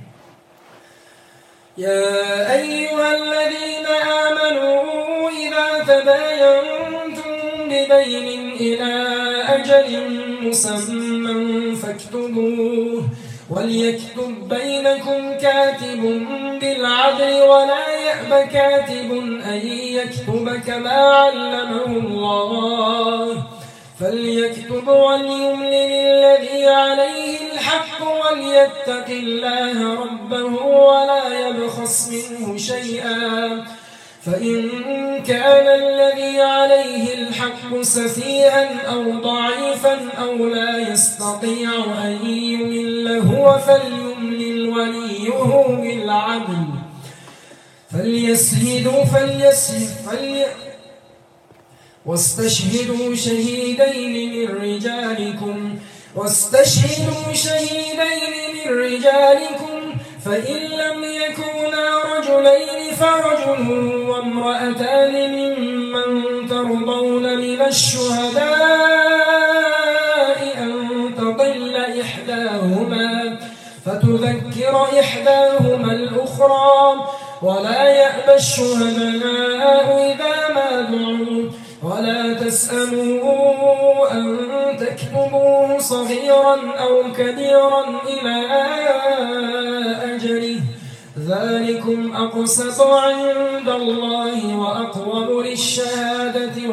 يا أيها الذين آمنوا إذا تداينتم بدين إلى أجل مسمى فاكتبوه وليكتب بينكم كاتب بالعدل ولا يأب كاتب أن يكتب كما علمه الله، فليكتب وليملل الذي عليه الحق وليتق الله ربه ولا يبخس منه شيئا، فإن كان الذي عليه الحق سفيها أو ضعيفا أو لا يستطيع أن يمل هو فليملل وليه بالعدل واستشهدوا شهيدين من رجالكم فإن لم يكونا رجلين فرجل وامرأتان ممن ترضون من الشهداء أن تضل إحداهما فتذكر إحداهما الأخرى ولا يأبى الشهداء إذا ما دعوا ولا تسأموا أن تكتبوه صغيرا أو كبيرا إلى أجله ذلكم أقسط عند الله وأقوم للشهادة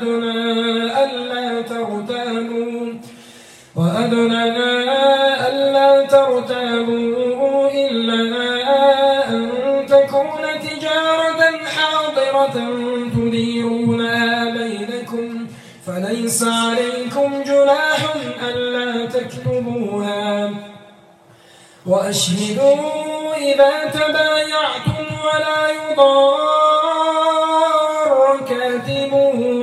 وأدنى ألا ترتابوا إلا أن تكون تجارة حاضرة تديرونها بينكم فليس عليكم جناح ألا تكتبوها، وأشهدوا إذا تبايعتم ولا يضار كاتب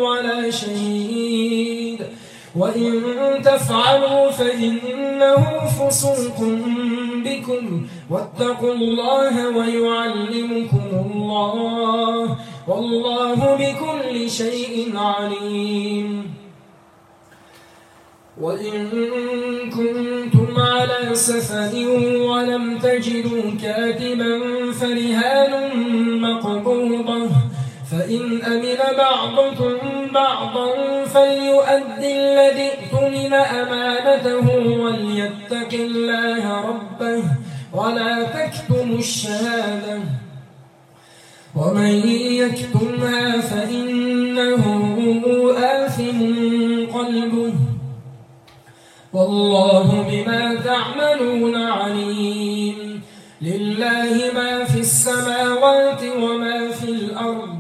شهيد وإن تفعلوا فإنه فسوق بكم واتقوا الله ويعلمكم الله والله بكل شيء عليم. وإن كنتم على سفر ولم تجدوا كاتبا فرهان مقبوضة فإن أمن بعضكم بعضا فليؤدي الذي اؤتمن أمانته وليتق الله ربه ولا تكتموا الشهادة ومن يكتمها فإنه آثم قلبه والله بما تعملون عليم. لله ما في السماوات وما في الأرض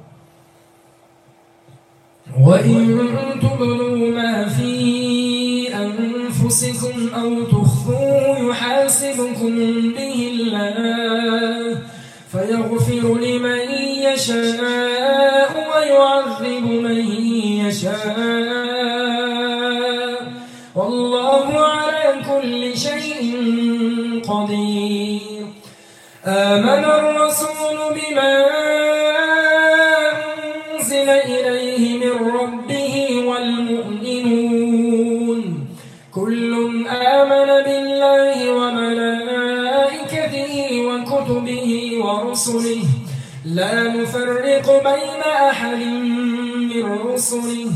وإن تبدوا ما في أنفسكم أو تخفوه يحاسبكم به الله فيغفر لمن يشاء ويعذب من يشاء والله على كل شيء قدير. آمن الرسول بما أنزل إليه من ربه والمؤمنون كل آمن بالله وملائكته وكتبه ورسله لا نفرق بين أحد من رسله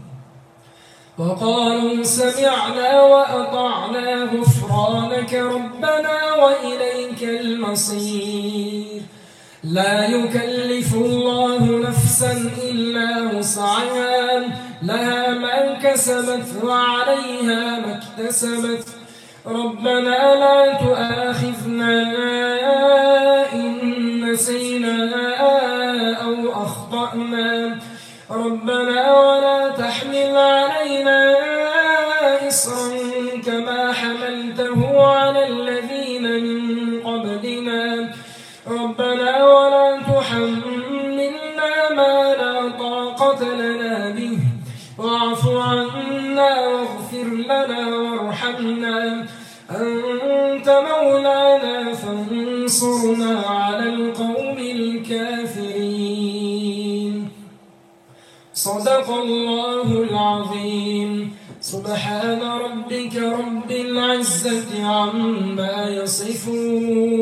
وقالوا سمعنا وأطعنا غفرانك ربنا وإليك المصير. لا يكلف الله نفسا إلا وسعها لها ما كسبت وعليها ما اكتسبت ربنا لا تؤاخذنا إن نسينا أو أخطأنا ربنا ولا تحمل علينا إصرا كما حملته على الذين من قبلنا ربنا ولا تحملنا ما لا طاقة لنا به واعف عنا واغفر لنا وارحمنا أنت مولانا فانصرنا على القوم الكافرين. صدق الله العظيم. سبحان ربك رب العزة عما يصفون